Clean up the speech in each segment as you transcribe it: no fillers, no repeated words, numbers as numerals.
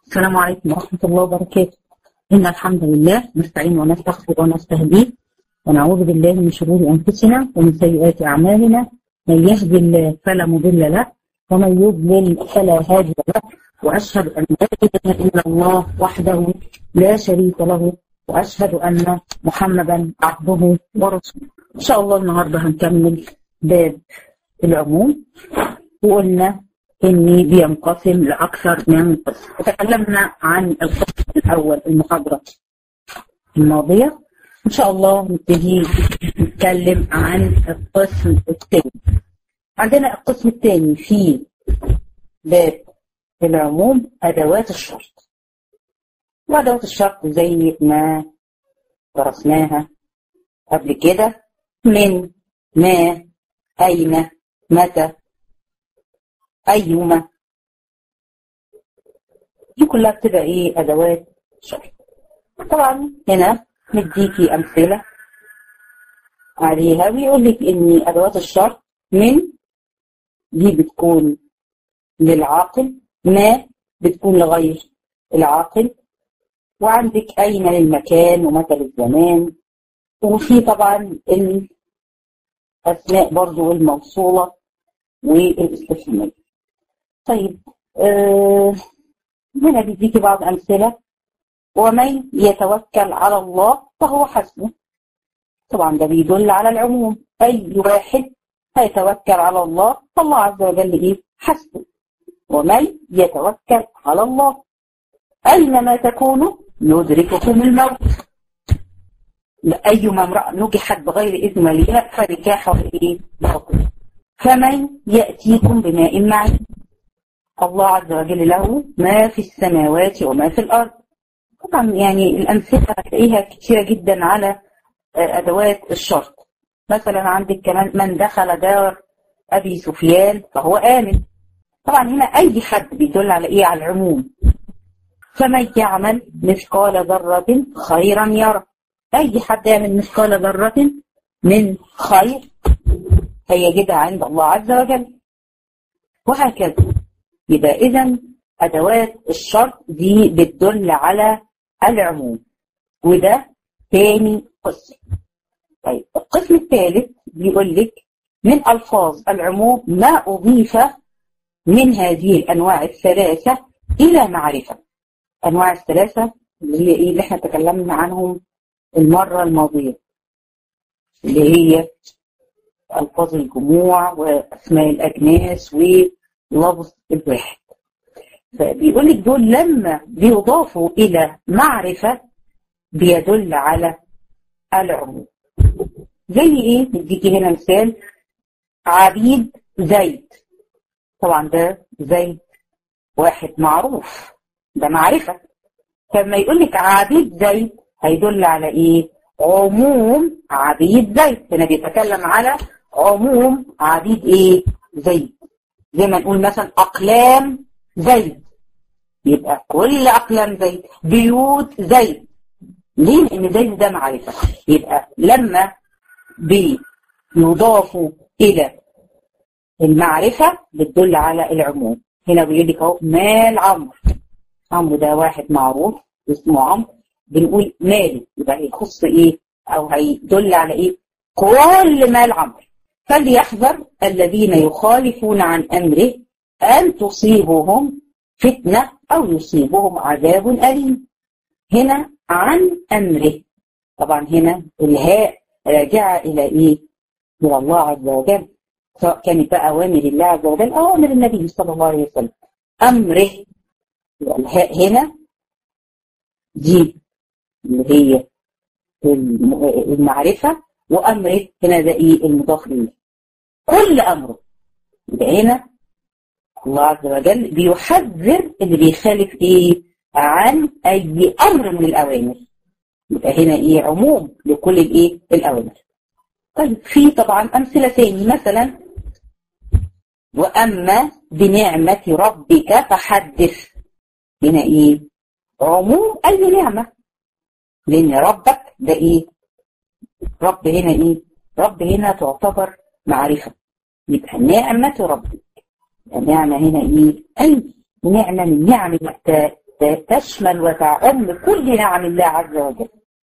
السلام عليكم ورحمة الله وبركاته. إن الحمد لله نستعين ونستغفر ونستهديه ونعوذ بالله من شرور أنفسنا ومن سيئات أعمالنا، من يهد الله فلا مضل له ومن يضلل فلا هادي له، وأشهد أن لا إله إلا الله وحده لا شريك له، وأشهد أن محمدا عبده ورسوله. إن شاء الله النهاردة هنكمل باب العموم، وقلنا إني بينقسم لأكثر من قسم. تكلمنا عن القسم الأول المحاضرة الماضية. إن شاء الله نبتدي نتكلم عن القسم الثاني. عندنا القسم الثاني في باب العموم أدوات الشرط. وأدوات الشرط زي ما درسناها قبل كده: من، ما، أين، متى، أيما. دي كلها بتبقى إيه؟ أدوات شرط. طبعا هنا مديكي أمثلة عليها، ويقول لك إن أدوات الشرط: من دي بتكون للعاقل، ما بتكون لغير العاقل، وعندك أين للمكان ومتى للزمان، وفي طبعا الأسماء برضو الموصولة والاستفهامية. طيب هنا بيديكي بعض أمثلة: ومن يتوكل على الله فهو حسبه. طبعا ده بيدل على العموم، أي واحد هيتوكل على الله فالله عز وجل إيه؟ حسبه. ومن يتوكل على الله أينما تكونوا يدرككم الموت. أيما امرأة نجحت بغير إذن وليها فنكاحها إيه؟ باطل. فمن يأتيكم بماء معين. الله عز وجل له ما في السماوات وما في الأرض. طبعا يعني الأمثلة هتلاقيها كتيرة جدا على أدوات الشرط. مثلا عندك كمان: من دخل دار أبي سفيان فهو آمن. طبعا هنا أي حد بيدل على إيه؟ على العموم. فمن يعمل مثقال ذرة خيرا يرى. أي حد يعمل مثقال ذرة من خير هيجدها عند الله عز وجل، وهكذا. يبقى إذن أدوات الشرط دي بتدل على العموم، وده تاني قسم. طيب القسم الثالث بيقول لك: من ألفاظ العموم ما أضيف من هذه الأنواع الثلاثة إلى معرفة. أنواع الثلاثة اللي هي إيه؟ اللي احنا تكلمنا عنهم المرة الماضية، اللي هي ألفاظ الجموع وأسماء الأجناس ولفظ الواحد. فبيقول لك دول لما بيضافوا إلى معرفة بيدل على العموم. زي إيه؟ نديكي هنا مثال: عبيد زيد. طبعا ده زيد واحد معروف، ده معرفة. فلما يقول لك عبيد زيد هيدل على إيه؟ عموم عبيد زيد. هنا بيتكلم على عموم عبيد إيه؟ زيد. زي ما نقول مثلا أقلام زيد، يبقى كل أقلام زيد. بيوت زيد. ليه؟ لأن زيد ده معرفة. يبقى لما بيضافوا إلى المعرفة بتدل على العموم. هنا بيقول لك اهو: مال عمرو. عمرو ده واحد معروف اسمه عمرو، بنقول مالي، يبقى هيخص ايه؟ او هيدل على ايه؟ كل مال عمرو. فليحذر الذين يخالفون عن امره ان تصيبهم فتنة او يصيبهم عذاب اليم. هنا عن امره. طبعا هنا الهاء راجعة الى ايه؟ الى الله عز وجل، سواء كانت بقى اوامر الله عز وجل او امر النبي صلى الله عليه وسلم. امره، الهاء هنا دي اللي هي المعرفة، وأمره هنا ده إيه؟ المضاف إليه. كل أمره. يبقى هنا الله عز وجل بيحذر اللي بيخالف إيه؟ عن أي أمر من الأوامر. يبقى هنا إيه؟ عموم لكل الإيه؟ الأوامر. طيب في طبعا أمثلة تاني، مثلا: وأما بنعمة ربك فحدث. هنا إيه؟ عموم أي نعمة، لأن ربك ده إيه؟ رب هنا إيه؟ رب هنا تعتبر معرفة. يبقى نعمة ربك. النعمة هنا إيه؟ أي نعمة من نعم تشمل وتعم كل نعم الله عز وجل.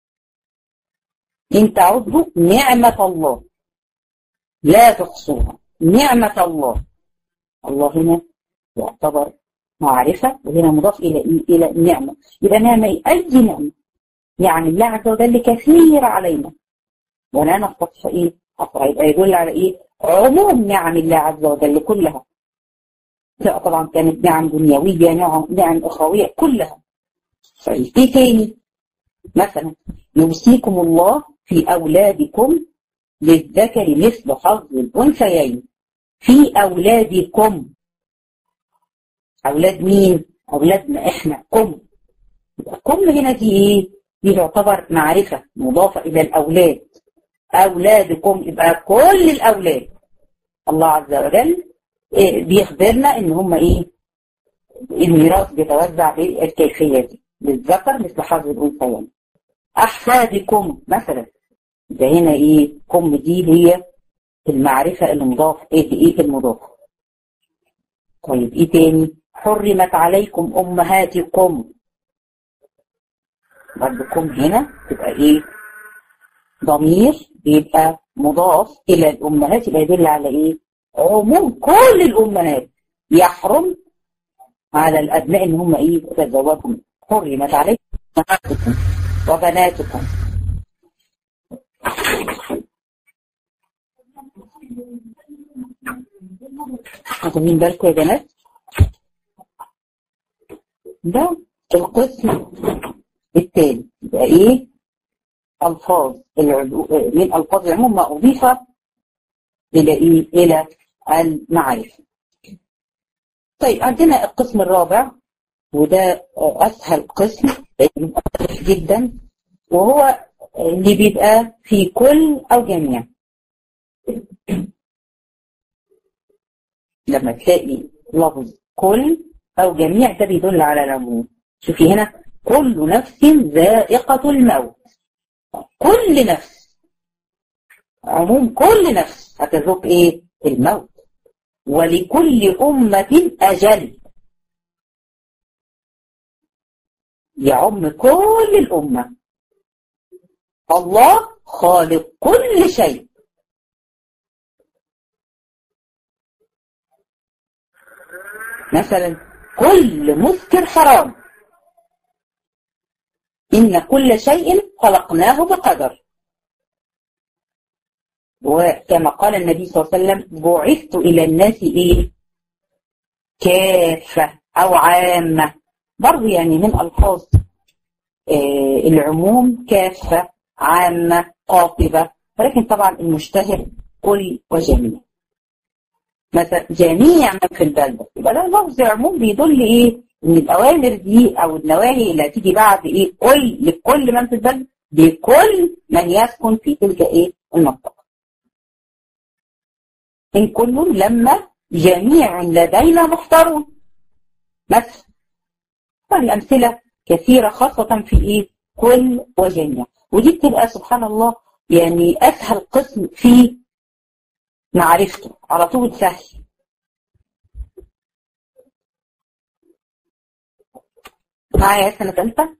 إن تعدوا نعمة الله لا تحصوها. نعمة الله، الله هنا يعتبر معرفة، وهنا مضاف إلى النعمة. يبقى نعمة أي نعمة يعني الله عز وجل كثير علينا ولا نستطيع أقرأ. يبقى يدل على عموم نعم الله عز وجل كلها، طبعا كانت نعم دنيوية، نعم أخروية كلها. طيب إيه تاني؟ مثلا يوصيكم الله في أولادكم للذكر مثل حظ الأنثيين. في أولادكم، أولاد مين؟ أولادنا إحنا. كم هنا دي دي تعتبر معرفة مضافة إلى الأولاد. أولادكم يبقى كل الأولاد. الله عز وجل بيخبرنا إن هم الميراث بيتوزع بالكيفية دي، للذكر مثل حظ الأنثيين. أحفادكم مثلا، ده هنا كم دي هي المعرفة المضاف المضاف. طيب ايه تاني؟ حرمت عليكم أمهاتكم، برضكم هنا تبقى ضمير بيبقى مضاف إلى الأمهات، يبقى يدل على عموم كل الأمهات. يحرم على الأبناء إن هم يتزوجوا. حرمت عليكم أمهاتكم وبناتكم. واخدين بالكم يا بنات؟ ده القسم التالي. يبقى ألفاظ من ألفاظ العموم ما أضيف إلى إلى المعرفة. طيب عندنا القسم الرابع، وده أسهل قسم جدا، وهو اللي بيبقى في كل أو جميع. لما تلاقي لفظ كل أو جميع ده بيدل على العموم. شوفي هنا كل نفس ذائقة الموت. كل نفس، عموم كل نفس هتذوق الموت. ولكل أمة أجل، يعم كل الأمة. الله خالق كل شيء. مثلا كل مسكر حرام، إن كل شيء خلقناه بقدر. وكما قال النبي صلى الله عليه وسلم بعثت إلى الناس كافة أو عامة. برضو من ألفاظ العموم كافة، عامة، قاطبة، ولكن طبعا المشتهر كل وجميع. مثلا جميع من في البلدة، يبقى ده لفظ عموم بيدل ان الأوامر دي أو النواهي اللي هتيجي بعد كل لكل من في البلدة، بكل من يسكن في تلك المنطقة. إن كل لما جميع لدينا محضرون. مثلا الأمثلة كثيرة خاصة في كل وجميع، ودي بتبقى سبحان الله أسهل قسم في معرفته، على طول سهل. معايا سنة ثالثة.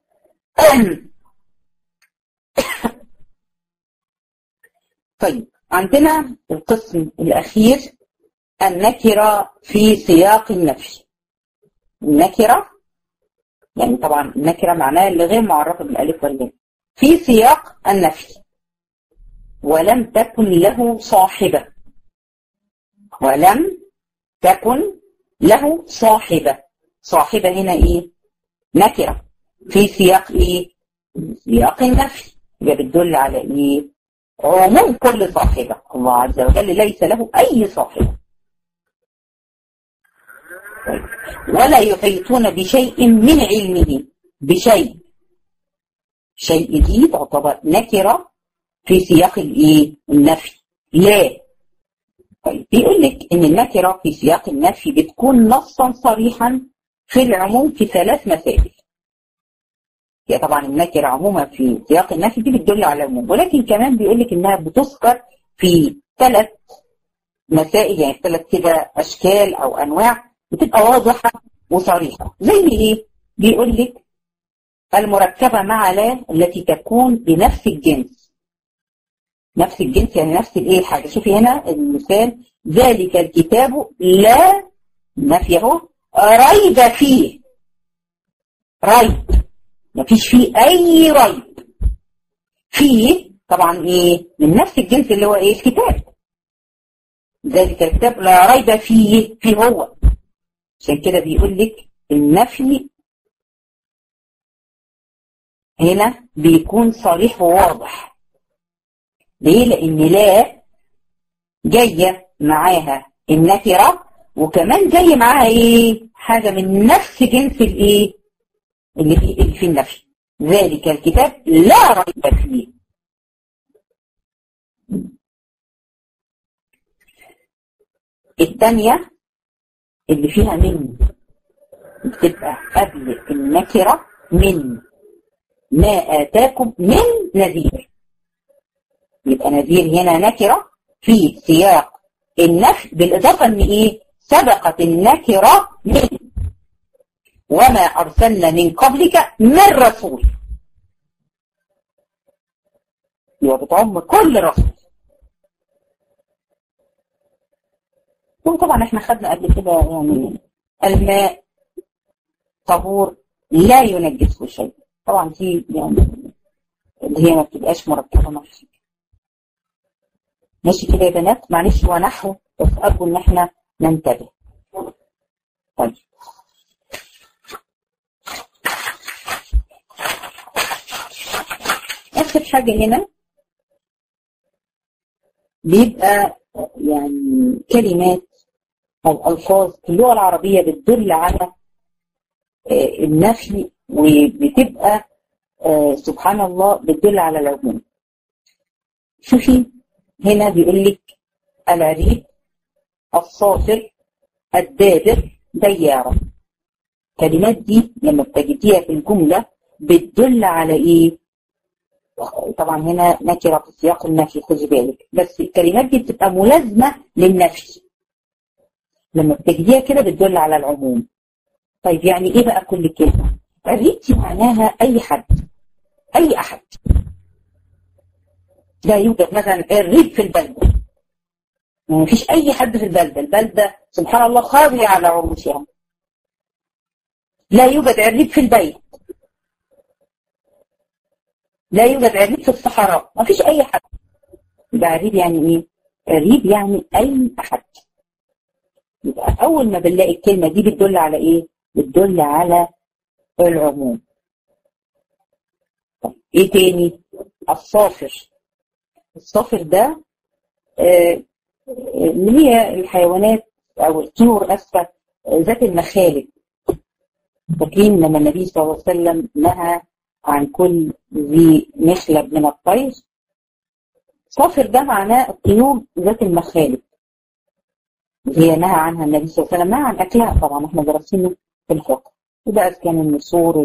طيب عندنا القسم الأخير، النكرة في سياق النفي. النكرة طبعا النكرة معناها اللي غير معرفة بالألف واللام في سياق النفي، ولم تكن له صاحبة. ولم تكن له صاحبة. صاحبة هنا نكرة في سياق سياق النفي، يبقى بتدل على عموم كل صاحبة. الله عز وجل ليس له أي صاحبة. ولا يحيطون بشيء من علمه. بشيء، شيء دي تعتبر نكرة في سياق النفي. لا. طيب بيقول لك ان النكرة في سياق النفي بتكون نصا صريحا في العموم في 3 مسائل. هي طبعا النكرة عموما في سياق النفي دي بتدل على العموم، ولكن كمان بيقول لك انها بتذكر في 3 مسائل، 3 كده اشكال او انواع بتبقى واضحة وصريحة. زي بيقول لك المركبة مع لا التي تكون بنفس الجنس. نفس الجنس يعني نفس الايه الحاجة. شوفي هنا المثال، ذلك الكتاب لا نفيه ريب فيه. ريب مفيش فيه اي ريب. فيه طبعا ايه من نفس الجنس اللي هو ايه الكتاب. ذلك الكتاب لا ريب فيه هو. عشان كده بيقول لك النفي هنا بيكون صريح وواضح. ليه؟ لان لا جايه معاها النكره، وكمان جايه معاها ايه حاجه من نفس جنس الايه اللي في النفي. ذلك الكتاب لا ريب فيه. الثانيه اللي فيها من بتبقى قبل النكره، من ما آتاكم من نذير. يبقى نذير هنا نكرة في سياق النفي، بالإضافة إن إيه سبقت النكرة من وما أرسلنا من قبلك من رسول. يبقى بتعم كل رسول. وطبعا احنا خدنا قبل كده يعني الماء طهور لا ينجسه شيء. طبعا دي يعني اللي هي ما بتبقاش مركبه مع شيء. ماشي كده يا بنات؟ معلش هو نحو بس ارجو ان احنا ننتبه. طيب اخر حاجه هنا بيبقى يعني كلمات او الفاظ في اللغه العربيه بتدل على النفي، وبتبقى سبحان الله بتدل على العموم. شوفي هنا بيقول لك العريب، الصافر، الدابر، ديارة. الكلمات دي لما بتجديها في الجملة بتدل على ايه؟ طبعا هنا نكرة في سياق النفي خذي بالك، بس الكلمات دي بتبقى ملازمة للنفي. لما بتجديها كده بتدل على العموم. طيب يعني ايه بقى كل كلمة؟ الريب معناها اي حد، اي احد. لا يوجد مثلا الريب في البلدة، ما فيش اي حد في البلدة. البلدة سبحان الله خاوية على عروشها. لا يوجد الريب في البيت، لا يوجد الريب في الصحراء، ما فيش اي حد. يبقى الريب يعني ايه؟ الريب يعني اي احد. يبقى اول ما بنلاقي الكلمة دي بتدل على ايه؟ بتدل على العموم. طيب ايه تاني؟ الصافر. الصافر ده اللي هي الحيوانات او الطيور اسفه ذات المخالب. فاكرين لما النبي صلى الله عليه وسلم نهى عن كل ذي مخلب من الطير؟ صافر ده معناه الطيور ذات المخالب، هي نهى عنها النبي صلى الله عليه وسلم، نهى عن اكلها. طبعا احنا درسينه في الفقه. وبقى كان النسور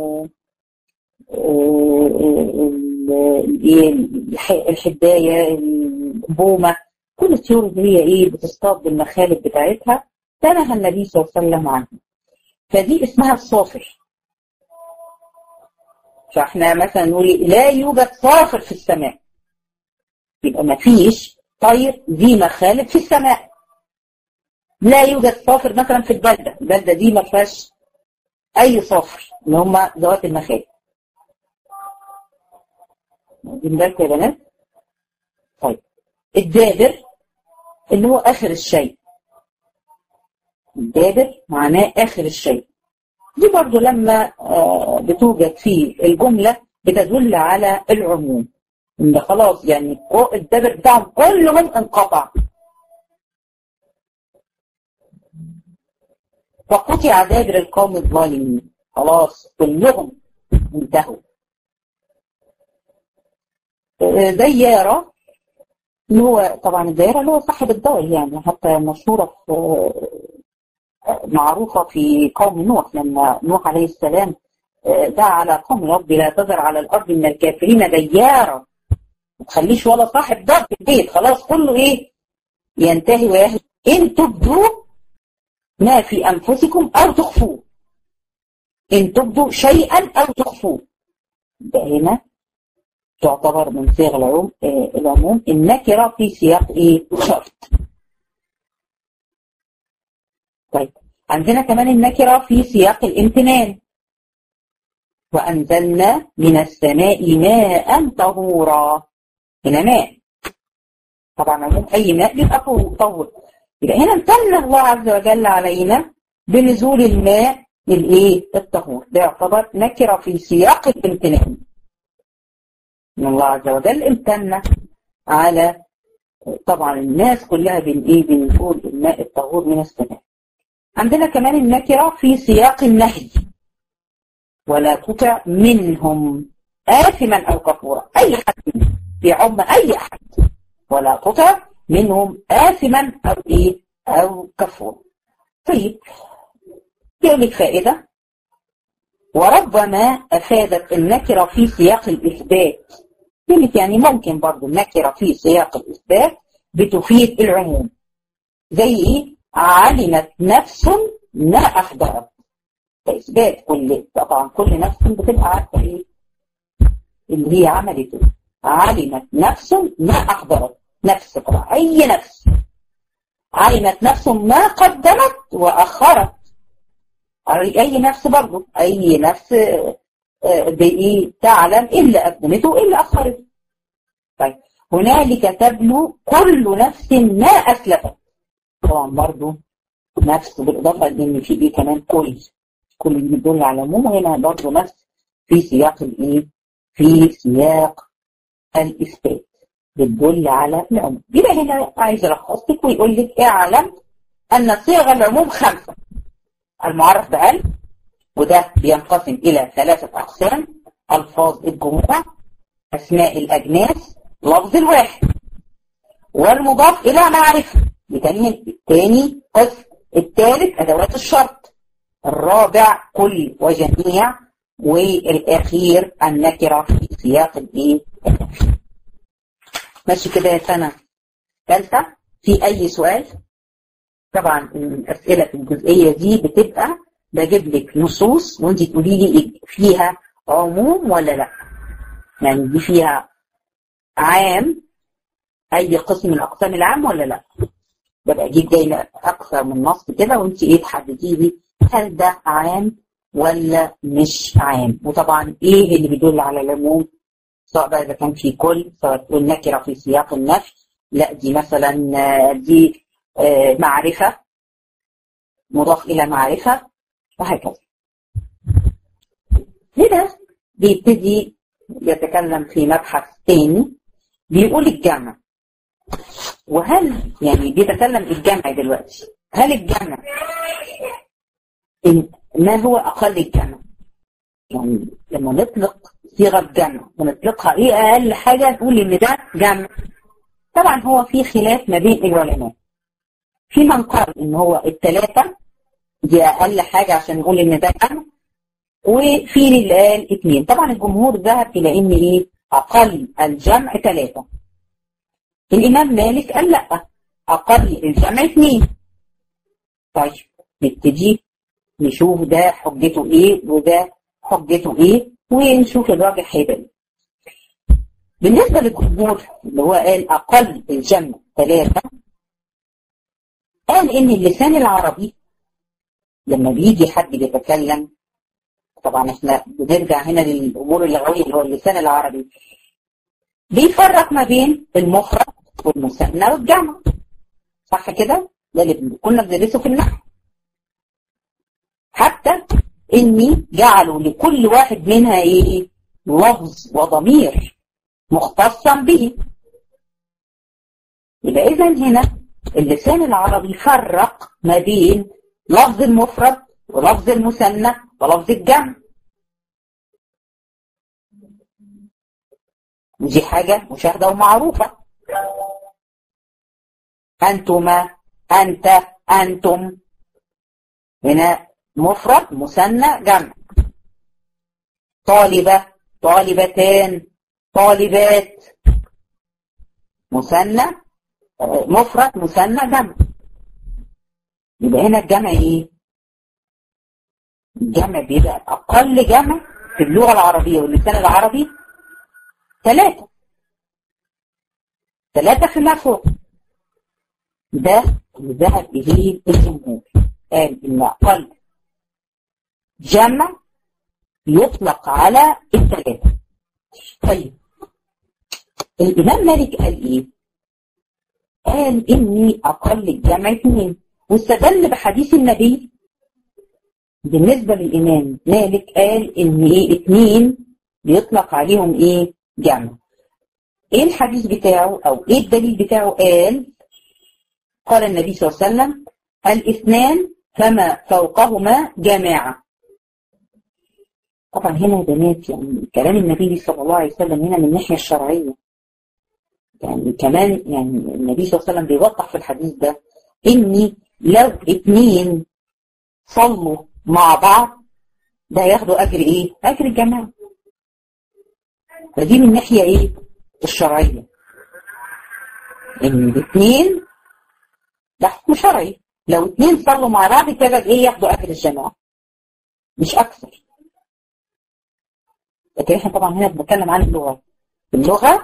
الحدايه، البومه، كل الطيور اللي هي ايه بتصطاد بالمخالب بتاعتها نهى النبي صلى الله عليه وسلم عنها. فدي اسمها الصافر. فاحنا مثلا نقول لا يوجد صافر في السماء، يبقى ما فيش طير ذي مخالب في السماء. لا يوجد صافر مثلا في البلده، البلده دي ما فيهاش اي صافر اللي هم ذوات المخالب. واخدين بالكم يا بنات؟ طيب الدابر اللي هو اخر الشيء. الدابر معناه اخر الشيء. دي برضو لما بتوجد في الجملة بتدل على العموم، ان خلاص يعني الدابر بتاعهم كلهم انقطع. وقطع دابر القوم الظالمين، خلاص كلهم انتهوا. ديارة اللي هو طبعا الدائرة اللي هو صاحب الدار، يعني حتى مشهورة معروفة في قوم نوح، لما نوح عليه السلام دعا على قوم ربي لا تذر على الأرض من الكافرين ديارة، ما تخليش ولا صاحب دار في البيت، خلاص كله ايه ينتهي ويهلك. إن تبدوا ما في أنفسكم أو تخفوه. إن تبدوا شيئا أو تخفوه. ده هنا تعتبر من صيغ العموم النكرة في سياق إيه؟ شرط. طيب عندنا كمان النكرة في سياق الامتنان. وأنزلنا من السماء ماء طهورا. هنا ماء، طبعا عموم أي ماء بيبقى طهور. يبقى هنا امتن الله عز وجل علينا بنزول الماء الإيه؟ الطهور. ده يعتبر نكرة في سياق الامتنان. إن الله عز وجل امتن على طبعا الناس كلها بنقول الماء الطهور من السماء. عندنا كمان النكرة في سياق النهي. ولا تطع منهم آثما أو كفورا. أي حد يعم أي أحد. ولا تطع منهم آثما أو إيه؟ أو كفورا. طيب يقول لك فائدة. وربما أفادت النكرة في سياق الإثبات. يقول لك يعني ممكن برضو النكرة في سياق الإثبات بتفيد العموم. زي إيه؟ علمت نفس ما أحضرت. إثبات طبعا كل نفس بتبقى عارفة إيه اللي هي عملته. علمت نفس ما أحضرت. نفس طبعا أي نفس. علمت نفس ما قدمت وأخرت. أي نفس برضو أي نفس بإيه تعلم إلا قدمته إلا أخرته. طيب هنالك تبلو كل نفس ما أسلفت. طبعا برضو نفس بالإضافة لأن في إيه كمان كل اللي بيدل على العموم. هنا برضو نفس في سياق الإيه؟ في سياق الإثبات بتدل على العموم. يبقى هنا عايز ألخص لك ويقول لك اعلم أن صيغ العموم 5. المعرف بأل، وده بينقسم إلى 3 أقسام: ألفاظ الجموع، أسماء الأجناس، لفظ الواحد. والمضاف إلى معرفة. تاني قسم. الثالث أدوات الشرط. الرابع كل وجميع. والأخير النكرة في سياق الإيه؟ ماشي كده يا سنة ثالثة. في أي سؤال؟ طبعا الأسئلة في الجزئية دي بتبقى بجيب لك نصوص وانت تقولي لي فيها عموم ولا لا. يعني دي فيها عام أي قسم من أقسام العام ولا لا. ببقى أجيب جاي أكثر من نص كده وانت إيه تحددي لي هل ده عام ولا مش عام. وطبعا إيه اللي بيدل على العموم، سواء بقى إذا كان في كل، سواء تقول نكرة في سياق النفي، لا دي مثلا دي معرفة مضاف إلى معرفة وهكذا. هنا بيبتدي يتكلم في مبحث تاني بيقول الجمع. وهل يعني بيتكلم الجمع دلوقتي، هل الجمع ما هو أقل الجمع؟ يعني لما نطلق صيغة جمع ونطلقها إيه أقل حاجة نقول إن ده جمع. طبعا هو في خلاف ما بين العلماء. في من قال إن هو 3 دي أقل حاجة عشان نقول إن ده جمع، وفي اللي قال 2. طبعا الجمهور ذهب إلى إن إيه أقل الجمع 3. الإمام مالك قال لأ أقل الجمع 2. طيب نبتدي نشوف ده حجته إيه وده حجته إيه ونشوف الراجح هيبقى إيه. بالنسبة للجمهور اللي هو قال أقل الجمع 3، قال إن اللسان العربي لما بيجي حد بيتكلم، طبعا احنا بنرجع هنا للأمور اللغوية اللي هو اللسان العربي، بيفرق ما بين المفرد والمثنى والجمع. صح كده؟ ده اللي كنا بندرسه في النحو. حتى إني جعلوا لكل واحد منها إيه؟ لفظ وضمير مختصا به. يبقى إذا هنا اللسان العربي فرق ما بين لفظ المفرد ولفظ المثنى ولفظ الجمع. ودي حاجة مشاهدة ومعروفة. أنتما، أنت، أنتم، هنا مفرد مثنى جمع. طالبة، طالبتان، طالبات، مثنى مفرد مثنى جمع. يبقى هنا الجمع ايه؟ الجمع بيبقى أقل جمع في اللغة العربية واللسان العربي 3 فيما فوق. ده اللي ذهب إليه الجمهور، قال إن أقل جمع يطلق على 3. طيب الإمام مالك قال إيه؟ قال إني أقل الجمع 2، واستدل بحديث النبي. بالنسبة للإمام مالك قال إن إيه 2 بيطلق عليهم إيه جمع. إيه الحديث بتاعه أو إيه الدليل بتاعه؟ قال النبي صلى الله عليه وسلم 2 فما فوقهما جماعة. طبعا هنا يا بنات يعني كلام النبي صلى الله عليه وسلم هنا من الناحية الشرعية، يعني كمان يعني النبي صلى الله عليه وسلم بيوضح في الحديث ده إني لو 2 صلوا مع بعض ده ياخدوا أجر إيه؟ أجر الجماعة. فدي من الناحية إيه؟ الشرعية، إن 2 ده حكم شرعي، لو 2 صلوا مع بعض كده إيه؟ ياخدوا أجر الجماعة مش أكثر. لكن إحنا طبعا هنا بنتكلم عن اللغة. اللغة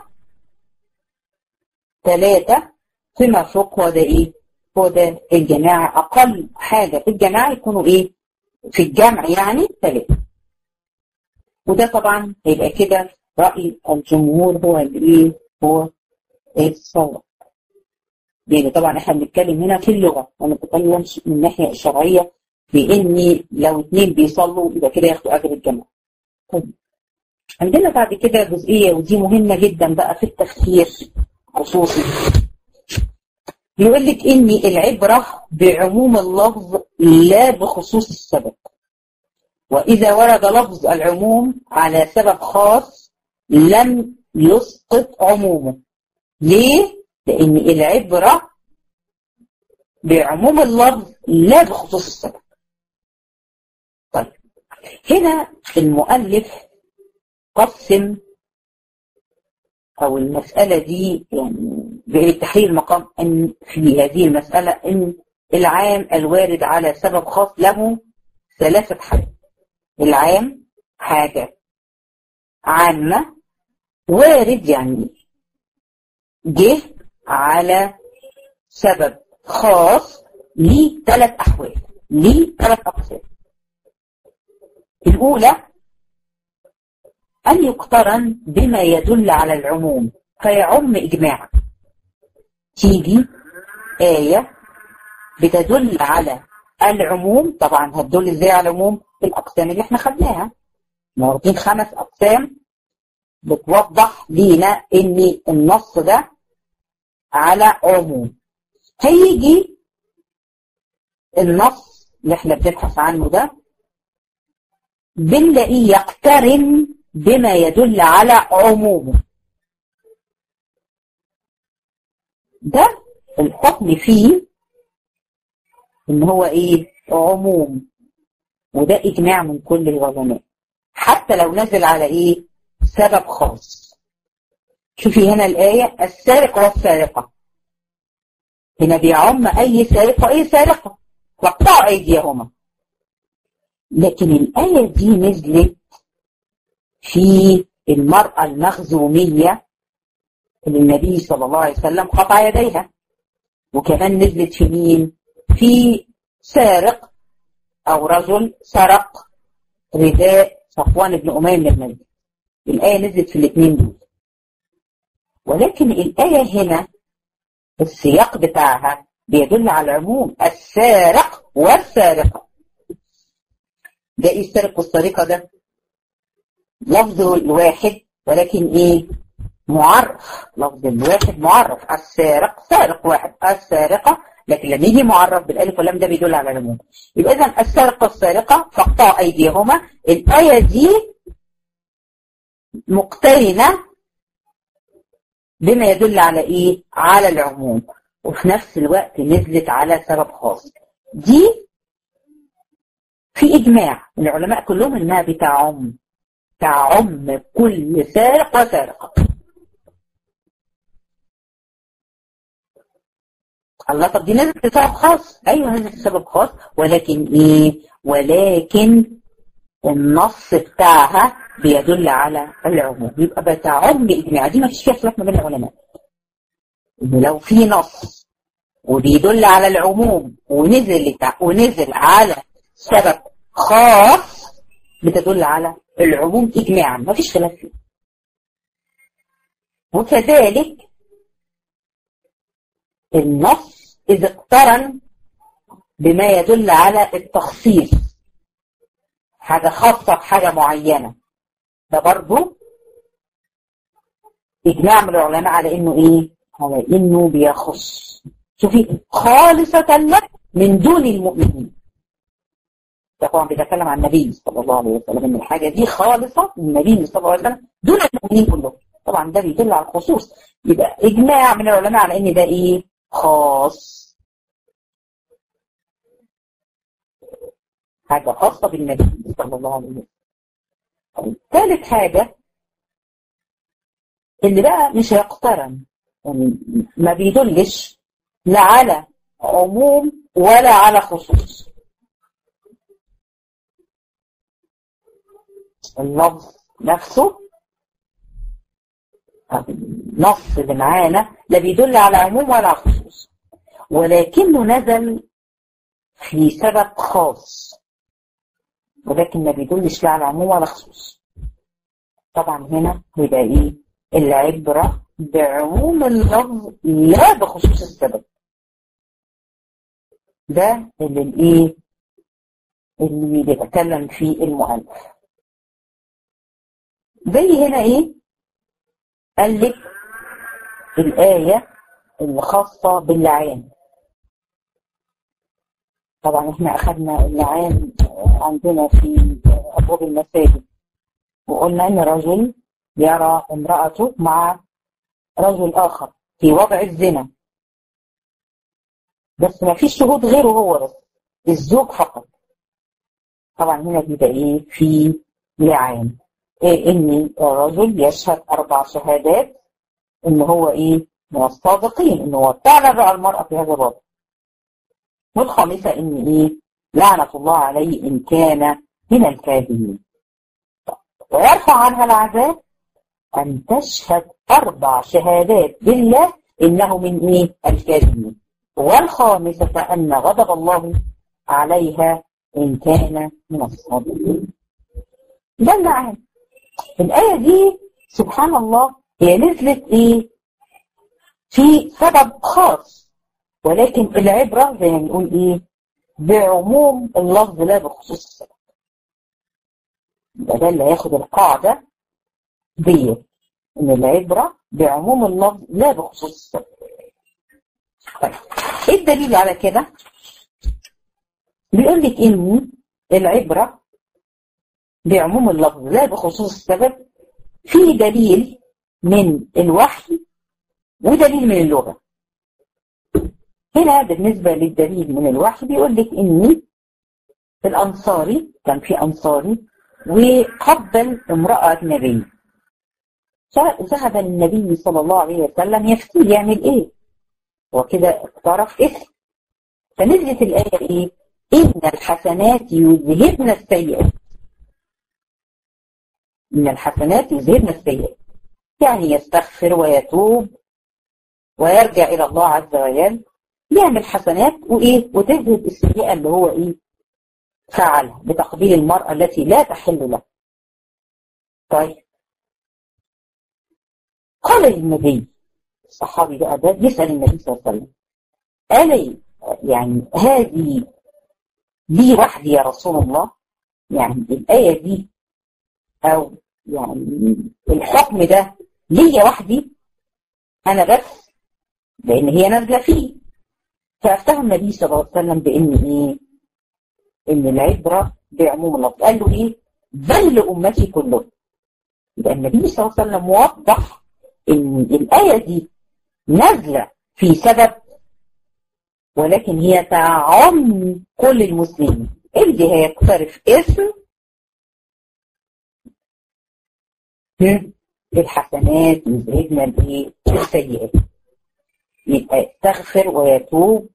3 فيما فوق، هو ده إيه؟ هو ده الجماعة. أقل حاجة في الجماعة يكونوا إيه؟ في الجمع يعني 3. وده طبعا هيبقى كده رأي الجمهور هو الإيه؟ هو الصواب. يعني طبعا احنا بنتكلم هنا في اللغة، انا بتكلم من الناحية الشرعية بإني لو 2 بيصلوا يبقى كده ياخدوا أجر الجماعة. طيب عندنا بعد كده جزئية ودي مهمة جدا بقى في التفسير خصوصي، بيقول لك إني العبرة بعموم اللفظ لا بخصوص السبب، وإذا ورد لفظ العموم على سبب خاص لم يسقط عمومه. ليه؟ لأن العبرة بعموم اللفظ لا بخصوص السبب. طيب هنا المؤلف قسم أو المسألة دي يعني بتحرير المقام أن في هذه المسألة أن العام الوارد على سبب خاص له 3 حاجات. العام حاجة عامة وارد يعني جه على سبب خاص ليه 3 أحوال، ليه 3 أقسام. الأولى أن يقترن بما يدل على العموم فيعم إجماعا. تيجي آية بتدل على العموم، طبعا هتدل ازاي على العموم؟ الأقسام اللي احنا خدناها، واخدين 5 أقسام بتوضح لينا ان النص ده على عموم. هيجي النص اللي احنا بنبحث عنه ده بنلاقيه يقترن بما يدل على عمومه. ده الحكم فيه ان هو ايه؟ عموم، وده اجماع من كل العلماء حتى لو نزل على ايه؟ سبب خاص. شوفي هنا الآية السارق والسارقة، هنا بيعم أي سارق وأي سارقة واقطعوا أيديهما. لكن الآية دي نزلت في المرأة المخزومية اللي النبي صلى الله عليه وسلم قطع يديها، وكمان نزلت في مين؟ في سارق أو رجل سرق رداء صفوان بن أمية بن الملك. الآية نزلت في الاثنين دول، ولكن الآية هنا السياق بتاعها بيدل على العموم، السارق والسارقة. ده ايه السارق والسارقة ده؟ لفظ الواحد ولكن ايه؟ معرف. لفظ الواحد معرف، السارق سارق واحد، السارقة، لكن لما يجي معرف بالالف واللام ده بيدل على العموم. يبقى اذا السارق والسارقة فاقطعوا ايديهما، الآية دي مقترنة بما يدل على ايه؟ على العموم، وفي نفس الوقت نزلت على سبب خاص. دي في اجماع العلماء كلهم انها تعم كل سارق وسارقة. الله طب دي نزلت بسبب خاص. ايوه نزلت بسبب خاص، ولكن ايه؟ ولكن النص بتاعها بيدل على العموم، يبقى بتعم باجماع. دي ما فيش فيها خلاف ما بين العلماء، ان لو في نص وبيدل على العموم ونزل على سبب خاص بتدل على العموم اجماعا، ما فيش خلاف فيه. وكذلك النص إذا اقترن بما يدل على التخصيص، حاجة خاصة بحاجة معينة، ده برضو إجماع من العلماء على إنه إيه؟ على إنه بيخص. شوفي خالصة لك من دون المؤمنين. طبعا بيتكلم عن النبي صلى الله عليه وسلم إن الحاجة دي خالصة من النبي صلى الله عليه وسلم دون المؤمنين كلهم. طبعا ده بيدل على الخصوص، يبقى إجماع من العلماء على إن ده إيه؟ خاص، حاجة خاصة بالنبي صلى الله عليه وسلم. ثالث حاجة اللي بقى مش هيقترن، يعني ما بيدلش لا على عموم ولا على خصوص. اللفظ نفسه، النص اللي معانا لا بيدل على عموم ولا على خصوص، ولكنه نزل في سبب خاص، ولكن ما بيدلش لا على عموم ولا خصوص. طبعا هنا يبقى ايه؟ العبرة بعموم اللفظ لا بخصوص السبب. ده اللي الايه؟ اللي بيتكلم فيه المؤلف. زي هنا ايه؟ قال لك الآية اللي خاصة باللعان. طبعا احنا اخذنا اللعان عندنا في ابواب المساجد، وقلنا ان رجل يرى امرأته مع رجل اخر في وضع الزنا، بس ما فيش شهود غيره هو بس، الزوج فقط. طبعا هنا بيبقى ايه؟ في لعان. إيه؟ ان الرجل يشهد 4 شهادات ان هو ايه؟ من الصادقين، ان هو فعلا رأى المرأة في هذا الوضع. والخامسة ان ايه؟ لعنة الله عليه ان كان من الكاذبين. ويرفع عنها العذاب ان تشهد 4 شهادات بالله انه من ايه؟ الكاذبين. والخامسة ان غضب الله عليها ان كان من الصادقين. ده اللعان. الآية دي سبحان الله هي نزلت ايه؟ في سبب خاص، ولكن العبرة زي ما نقول ايه؟ بعموم اللفظ لا بخصوص السبب. ده اللي هياخد القاعدة دي، ان العبرة بعموم اللفظ لا بخصوص السبب. طيب ايه الدليل على كده؟ بيقول لك ان العبرة بعموم اللفظ لا بخصوص السبب في دليل من الوحي ودليل من اللغة. هنا بالنسبة للدليل من الوحي بيقول لك ان الأنصاري كان في أنصاري وقبل امرأة أجنبية، فذهب النبي صلى الله عليه وسلم يفتي يعمل ايه؟ وكده اقترف اسم. فنزلت الآية ايه؟ إن الحسنات يذهبن السيئات. إن الحسنات يذهبن السيئات، يعني يستغفر ويتوب ويرجع إلى الله عز وجل، يعمل حسنات وإيه؟ وتذهب السيئة اللي هو إيه؟ فعلها بتقبيل المرأة التي لا تحل له. طيب قال النبي، الصحابي بقى ده يسأل النبي صلى الله عليه وسلم، قال يعني هذه لي وحدي يا رسول الله؟ يعني الآية دي أو يعني الحكم ده ليا وحدي أنا بس، لأن هي نازلة فيه. فأفتهم النبي صلى الله عليه وسلم بإن إيه؟ إن العبرة بعموم اللفظ. قال له إيه؟ بل لأمتي كلهم. يبقى النبي صلى الله عليه وسلم وضح إن الآية دي نازلة في سبب، ولكن هي تعم كل المسلمين. اللي هيقترف اسم الحسنات يذهبن الايه؟ السيئات. يبقى يستغفر ويتوب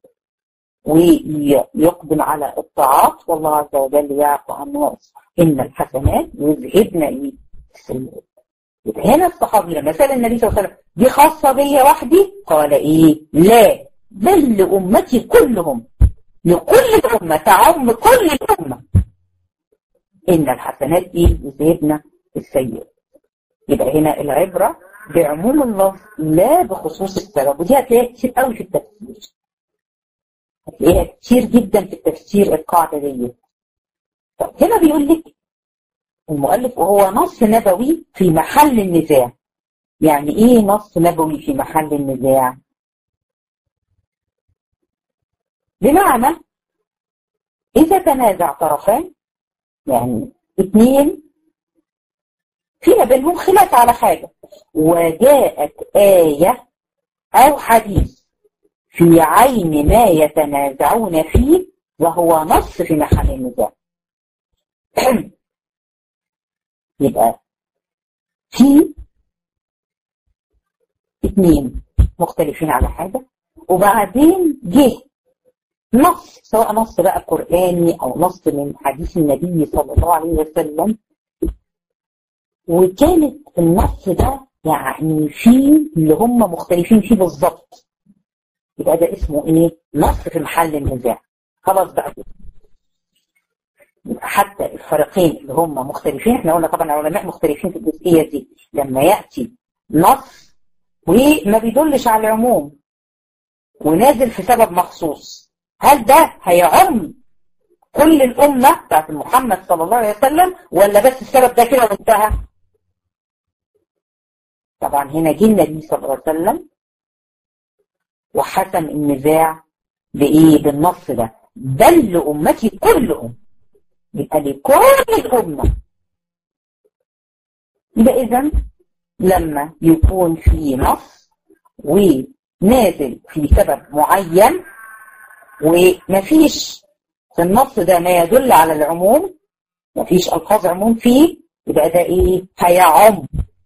ويقدم على الطاعات، والله عز وجل يعفو عن الناس. إن الحسنات يذهبن السيئات. يبقى هنا الصحابي لما سأل النبي صلى الله عليه وسلم دي خاصة بيا وحدي، قال إيه؟ لا، بل لأمتي كلهم، لكل الأمة، تعم كل الأمة. إن الحسنات يذهبن السيئات. يبقى هنا العبرة بعموم اللفظ لا بخصوص السبب، ودي هتلاقيها كتير قوي في التفسير، هتلاقيها كتير جدا في التفسير القاعدة دي. طب هنا بيقول لك المؤلف وهو نص نبوي في محل النزاع. يعني ايه نص نبوي في محل النزاع؟ بمعنى اذا تنازع طرفان، يعني اثنين في ما بينهم خلاف على حاجة، وجاءت آية أو حديث في عين ما يتنازعون فيه وهو نص في محل النزاع. يبقى في اثنين مختلفين على حاجة، وبعدين جه نص، سواء نص بقى قرآني أو نص من حديث النبي صلى الله عليه وسلم، وكانت النص ده يعني فيه اللي هم مختلفين فيه بالظبط، يبقى ده اسمه ايه؟ نص في محل النزاع. خلاص بقى حتى الفريقين اللي هم مختلفين، احنا قلنا طبعا العلماء مختلفين في الجزئية دي، لما يأتي نص وما بيدلش على العموم ونازل في سبب مخصوص، هل ده هيعم كل الأمة بتاعت محمد صلى الله عليه وسلم ولا بس السبب ده كده وانتهى؟ طبعا هنا جه النبي صلى الله عليه وسلم وحسم النزاع بإيه؟ بالنص ده، بل لأمتي كلهم، يبقى لكل الأمة. يبقى إذن لما يكون في نص ونازل في سبب معين ومفيش في النص ده ما يدل على العموم، مفيش ألفاظ عموم فيه، يبقى ده إيه؟ هيعم.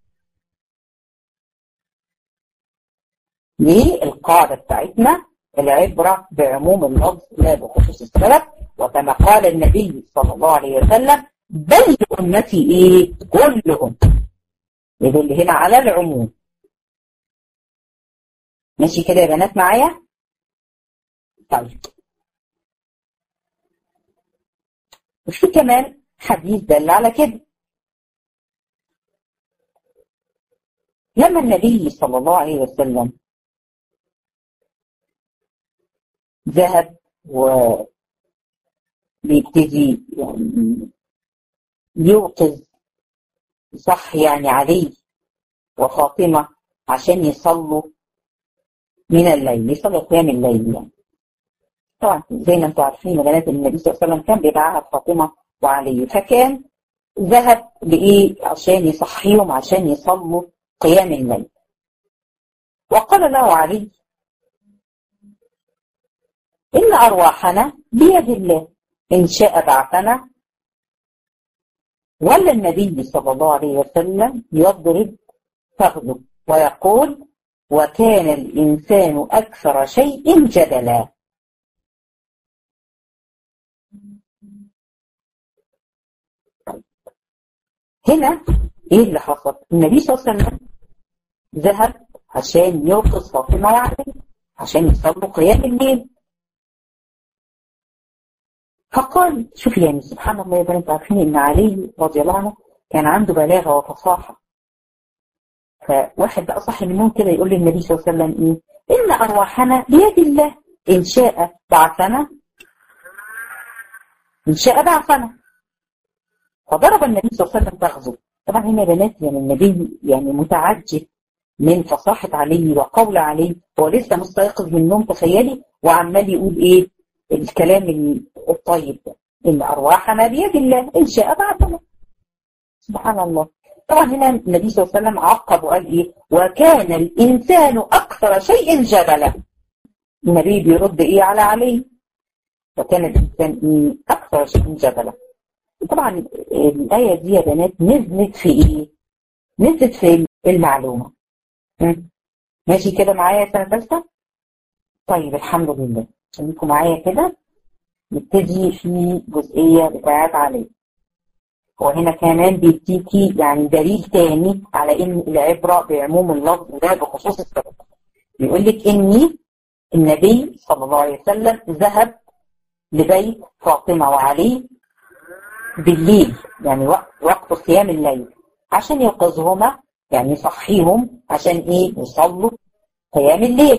ليه؟ القاعدة بتاعتنا العبرة بعموم اللفظ لا بخصوص السبب، وكما قال النبي صلى الله عليه وسلم بل أمتي إيه؟ كلهم، يدل هنا على العموم. ماشي كده يا بنات معايا؟ طيب وفي كمان حديث دل على كده، لما النبي صلى الله عليه وسلم ذهب وبيبتدي يعني يوقظ صح يعني علي وفاطمة عشان يصلوا من الليل، يصلوا قيام الليل يعني. طبعا زي ما انتم عارفين يا بنات النبي صلى الله عليه وسلم كان بيدعاها فاطمة وعلي، فكان ذهب لإيه؟ عشان يصحيهم عشان يصلوا قيام الليل. وقال له علي إن أرواحنا بيد الله إن شاء بعثنا. ولا النبي صلى الله عليه وسلم يضرب فخذه ويقول وكان الإنسان أكثر شيء جدلا. هنا إيه اللي حصل؟ النبي صلى الله عليه وسلم ذهب عشان يوقظ فاطمة وعلي عشان يصلوا قيام الليل، فقال شوف يعني سبحان الله يا بنات، عارفين ان علي رضي الله عنه كان عنده بلاغه وفصاحه، فواحد بقى صاحي منهم كده يقول للنبي صلى الله عليه وسلم ايه؟ ان ارواحنا بيد الله ان شاء بعثنا، ان شاء بعثنا. فضرب النبي صلى الله عليه وسلم فخذه. طبعا هنا يا بنات يعني النبي يعني متعجب من فصاحه علي وقول علي، هو لسه مستيقظ من النوم تخيلي، وعمال يقول ايه الكلام الطيب ده، إن أرواحنا بيد الله إن شاء بعثنا. سبحان الله. طبعا هنا النبي صلى الله عليه وسلم عقب وقال إيه؟ وكان الإنسان أكثر شيء جدلا. النبي بيرد إيه على علي؟ وكان الإنسان إيه؟ أكثر شيء جدلا. طبعا الآية دي يا بنات نزلت في إيه؟ نزلت في المعلومة. ماشي كده معايا سنة ثالثة؟ طيب الحمد لله. خليكم معايا كده نبتدي في جزئية بتاعت عليه. هو هنا كمان بيديكي يعني دليل تاني على ان العبرة بعموم اللفظ لا بخصوص السبب. بيقول لك ان النبي صلى الله عليه وسلم ذهب لبيت فاطمة وعلي بالليل، يعني وقت صيام الليل، عشان يوقظهما، يعني يصحيهم عشان ايه؟ يصلوا قيام الليل.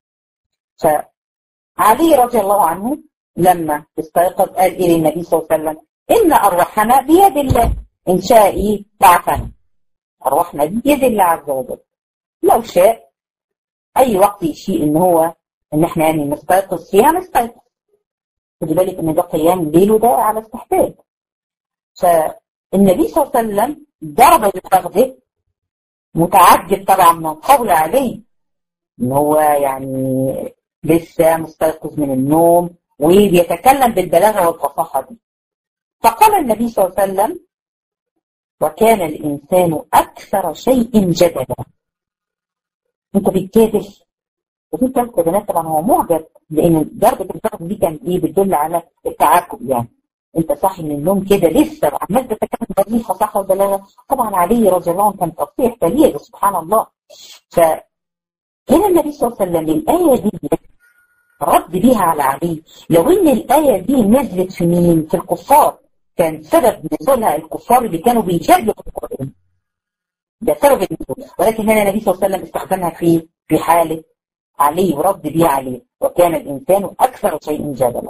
فعلي رضي الله عنه لما استيقظ قال ايه للنبي صلى الله عليه وسلم؟ ان ارواحنا بيد الله، ان شاء ايه بعثنا. ارواحنا دي بيد الله عز وجل، لو شاء اي وقت يشيء ان احنا يعني نستيقظ فيها نستيقظ. خدي بالك ان ده قيام الليل وده على استحباب. فالنبي صلى الله عليه وسلم ضرب بفخذه، متعجب طبعا من قول عليه ان هو يعني لسه مستيقظ من النوم وبيتكلم بالبلاغه والفصاحه دي. فقال النبي صلى الله عليه وسلم: وكان الانسان اكثر شيء جدلا. انت بتجادل؟ وفي ثلاث كلمات طبعا هو معجب، لان ضربه الفخذ دي كان ايه؟ بتدل على التعجب، يعني انت صاحي من النوم كده لسه وعمال تتكلم بهذه الفصاحه والبلاغه. طبعا علي رضي الله عنه كان تصريح بليغ سبحان الله. فهنا النبي صلى الله عليه وسلم الايه دي رد بيها على علي. لو ان الايه دي نزلت في مين؟ في الكفار، كان سبب نزولها الكفار اللي كانوا بيجادلوا في القران، ده سبب النزول. ولكن هنا النبي صلى الله عليه وسلم استخدمها في حاله علي ورد بيها عليه: وكان الانسان اكثر شيء جدلا.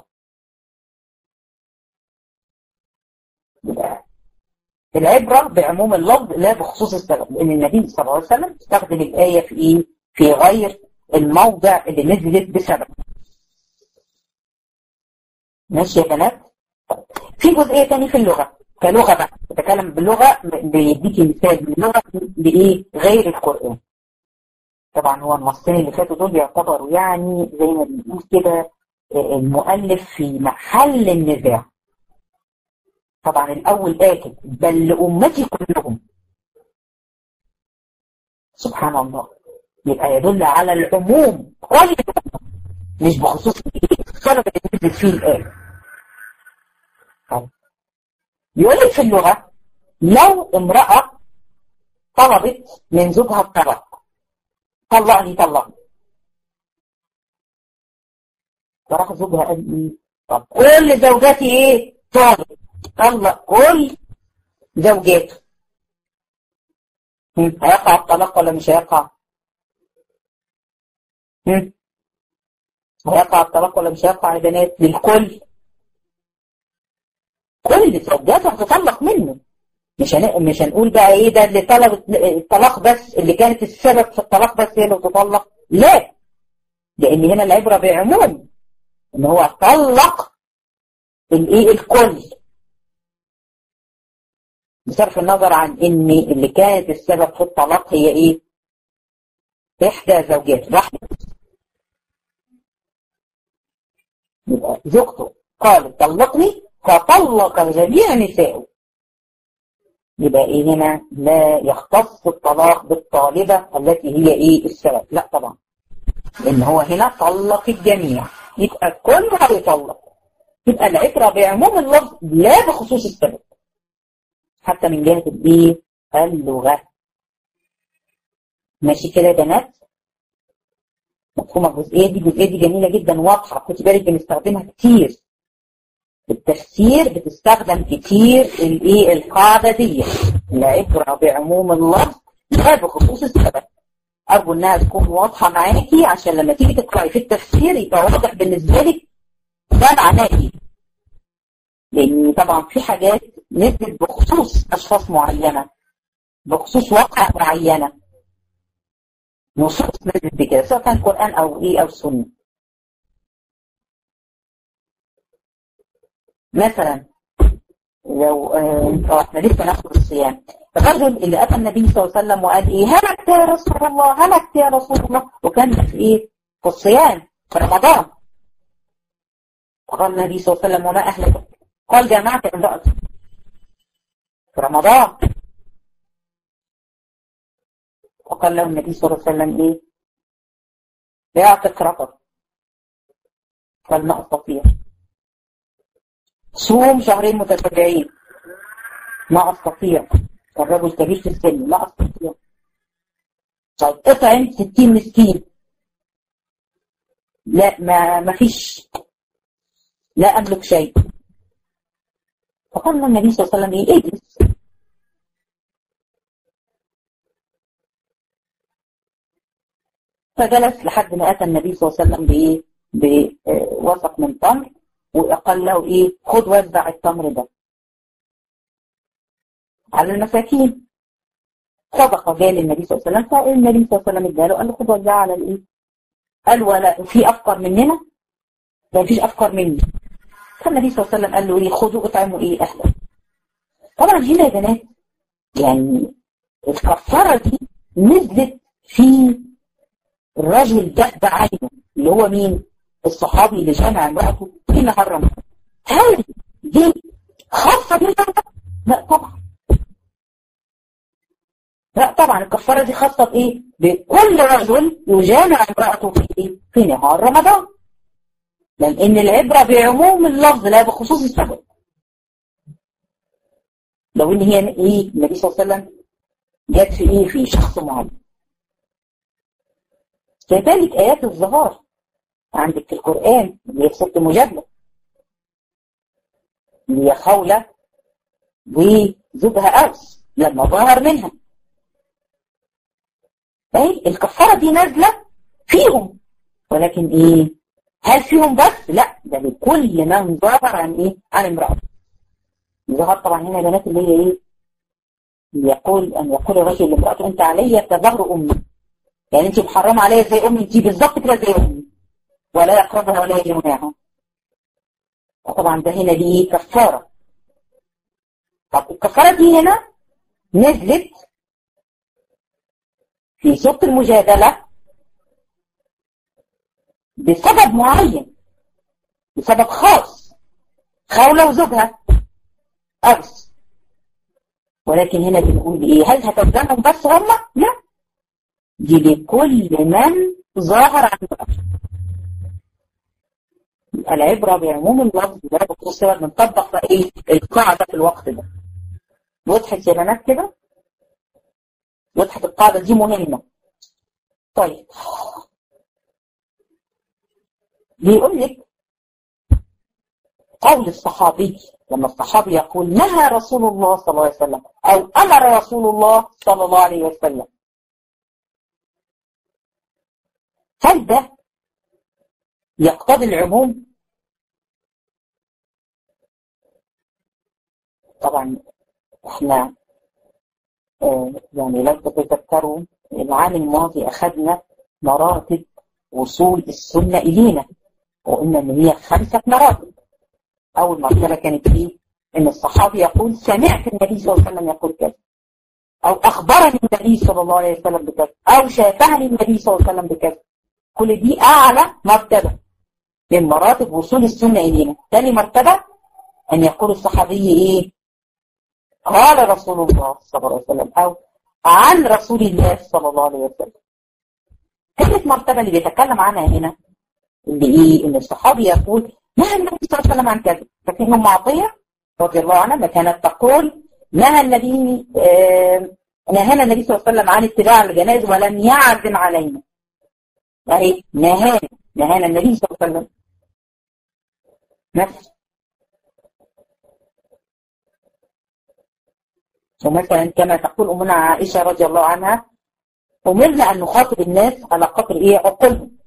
العبرة بعموم اللفظ لا بخصوص السبب، لأن النبي صلى الله عليه وسلم استخدم الآية في إيه؟ في غير الموضع اللي نزلت بسبب. ماشي يا بنات؟ في جزئية تاني في اللغة، كلغة بقى بتكلم باللغة، بيديكي مثال باللغة بإيه؟ غير القرآن. طبعا هو النصين اللي فاتوا دول يعتبروا يعني زي ما بنقول كده المؤلف في محل النزاع. طبعا الأول آكد بل لأمتي كلهم. سبحان الله، يبقى يدل على العموم كل مش بخصوص السبب اللي نزل فيه الآية. يقول لك في اللغة: لو امرأة طلبت من زوجها الطلاق، طلقني طلقني، فراح زوجها قال لي: طب كل زوجاتي ايه؟ طلق كل زوجاته. هيقع الطلاق ولا مش هيقع؟ هيقع الطلاق ولا مش هيقع يا بنات؟ للكل، كل زوجاته هتطلق منه. مش هنقول بقى ايه ده اللي طلب الطلاق بس، اللي كانت السبب في الطلاق بس هي اللي تطلق، لا، لان هنا العبره بعموم ان هو طلق الايه؟ الكل، بصرف النظر عن ان اللي كانت السبب في الطلاق هي ايه؟ احدى زوجاته، واحده. يبقى زوجته قالت طلقني فطلق جميع نسائه، يبقى ايه هنا؟ لا يختص الطلاق بالطالبه التي هي ايه؟ السبب، لا طبعا، لان هو هنا طلق الجميع، يبقى الكل هيطلق. يبقى العبره بعموم اللفظ لا بخصوص السبب، حتى من جهه الايه؟ اللغه. ماشي كده يا بنات؟ مفهومه الجزئيه دي؟ الجزئيه دي جميله جدا واضحه، خدي بالك بنستخدمها كتير في التفسير، بتستخدم كتير الايه؟ القاعده دي، العبره بعموم اللفظ لا بخصوص السبب. ارجو انها تكون واضحه معاكي عشان لما تيجي تقراي في التفسير يبقى واضح بالنسبه لك ده معناه ايه. لان طبعا في حاجات نزلت بخصوص اشخاص معينه، بخصوص واقع معينه، نصوص نزلت بكده، سواء كان قران او ايه او سنه. مثلا لو احنا لسه ناخد الصيام، الرجل اللي اتى النبي صلى الله عليه وسلم وقال ايه؟ هلكت يا رسول الله، هلكت يا رسول الله، وكان في ايه؟ في الصيام في رمضان. فقال النبي صلى الله عليه وسلم: وما اهلك؟ قال: جمعت امرأتي في رمضان. وقال له النبي صلى الله عليه وسلم ايه؟ اعتق رقبة. فلما أستطيع. صوم شهرين متتابعين، ما أستطيع. الرجل كبير في السن، ما أستطيع. طيب اطعم 60 مسكين، لا ما فيش، لا أملك شيء. فقال النبي صلى الله عليه وسلم ايه؟ اجلس. فجلس لحد ما أتى النبي صلى الله عليه وسلم بوسق من تمر، وقال له ايه؟ خد وزع التمر ده على المساكين. صدقة جاء للنبي صلى الله عليه وسلم، فالنبي صلى الله عليه وسلم اداله، قال له خد وزع على الايه؟ قال ولا في أفقر مننا؟ ما فيش أفقر مني. فالنبي صلى الله عليه وسلم قال له ايه؟ خدوا اطعموا ايه أهلا. طبعا هنا يا بنات يعني الكفارة دي نزلت في الرجل ده بعينه، اللي هو مين؟ الصحابي اللي جمع امرأته في نهار رمضان. هل دي خاصة بالمرأة؟ لا طبعا. لا طبعا، الكفارة دي خاصة بإيه؟ بكل رجل يجامع امرأته في إيه؟ في نهار رمضان. لأن العبرة بعموم اللفظ لا بخصوص السبب. لو إن هي إيه؟ النبي صلى الله عليه وسلم جت في إيه؟ في شخص معين. كذلك آيات الظهار عندك في القرآن، اللي هي ست مجادلة، اللي هي خولة وزوجها أوس لما ظهر منها. الكفارة دي نازلة فيهم، ولكن ايه؟ هل فيهم بس؟ لا، ده لكل من ظهر عن ايه؟ عن امرأة. ظهر طبعا هنا بنات اللي هي ايه؟ اللي يقول الرجل لامرأته انت عليا كظهر امي، يعني انت محرمة عليا زي امي، انت بالظبط كده زي امي، ولا يقربها ولا يجمعها. طبعا ده هنا دي كفارة. طب الكفارة دي هنا نزلت في سورة المجادلة بسبب معين، بسبب خاص، خولة وزوجها أرس. ولكن هنا بنقول ايه؟ هل هتلزمهم بس هم؟ لا، دي لكل من ظاهر عن امرأته. العبرة بعموم اللفظ لا بخصوص السبب. بنطبق بقى ايه القاعدة في الوقت ده. وضحت يا بنات كده؟ وضحت القاعدة دي مهمة. طيب بيقول لك قول الصحابي، لما الصحابي يقول نهى رسول الله صلى الله عليه وسلم أو أمر رسول الله صلى الله عليه وسلم، هل ده يقتضي العموم؟ طبعا احنا يعني لو تتذكروا العام الماضي أخذنا مراتب وصول السنة إلينا، وقلنا إن هي 5 مراتب. أول مرتبة كانت إيه؟ إن الصحابي يقول سمعت النبي صلى الله عليه وسلم يقول كذا، أو أخبرني النبي صلى الله عليه وسلم بكذا، أو شافهني النبي صلى الله عليه وسلم بكذا. كل دي أعلى مرتبة من مراتب وصول السنة إلينا. ثاني مرتبة أن يقول الصحابي إيه؟ قال رسول الله صلى الله عليه وسلم، أو عن رسول الله صلى الله عليه وسلم. ثالث مرتبة اللي بيتكلم عنها هنا اللي إيه؟ إن الصحابي يقول نهى النبي صلى الله عليه وسلم عن كذا. فكان أم عطية رضي الله عنها ما كانت تقول نهانا النبي صلى الله عليه وسلم عن اتباع الجنائز ولم يعزم علينا. يعني نهانا النبي صلى الله عليه وسلم نفسه. ومثلا كما تقول أمنا عائشة رضي الله عنها أمرنا أن نخاطب الناس على قدر إيه عقولهم.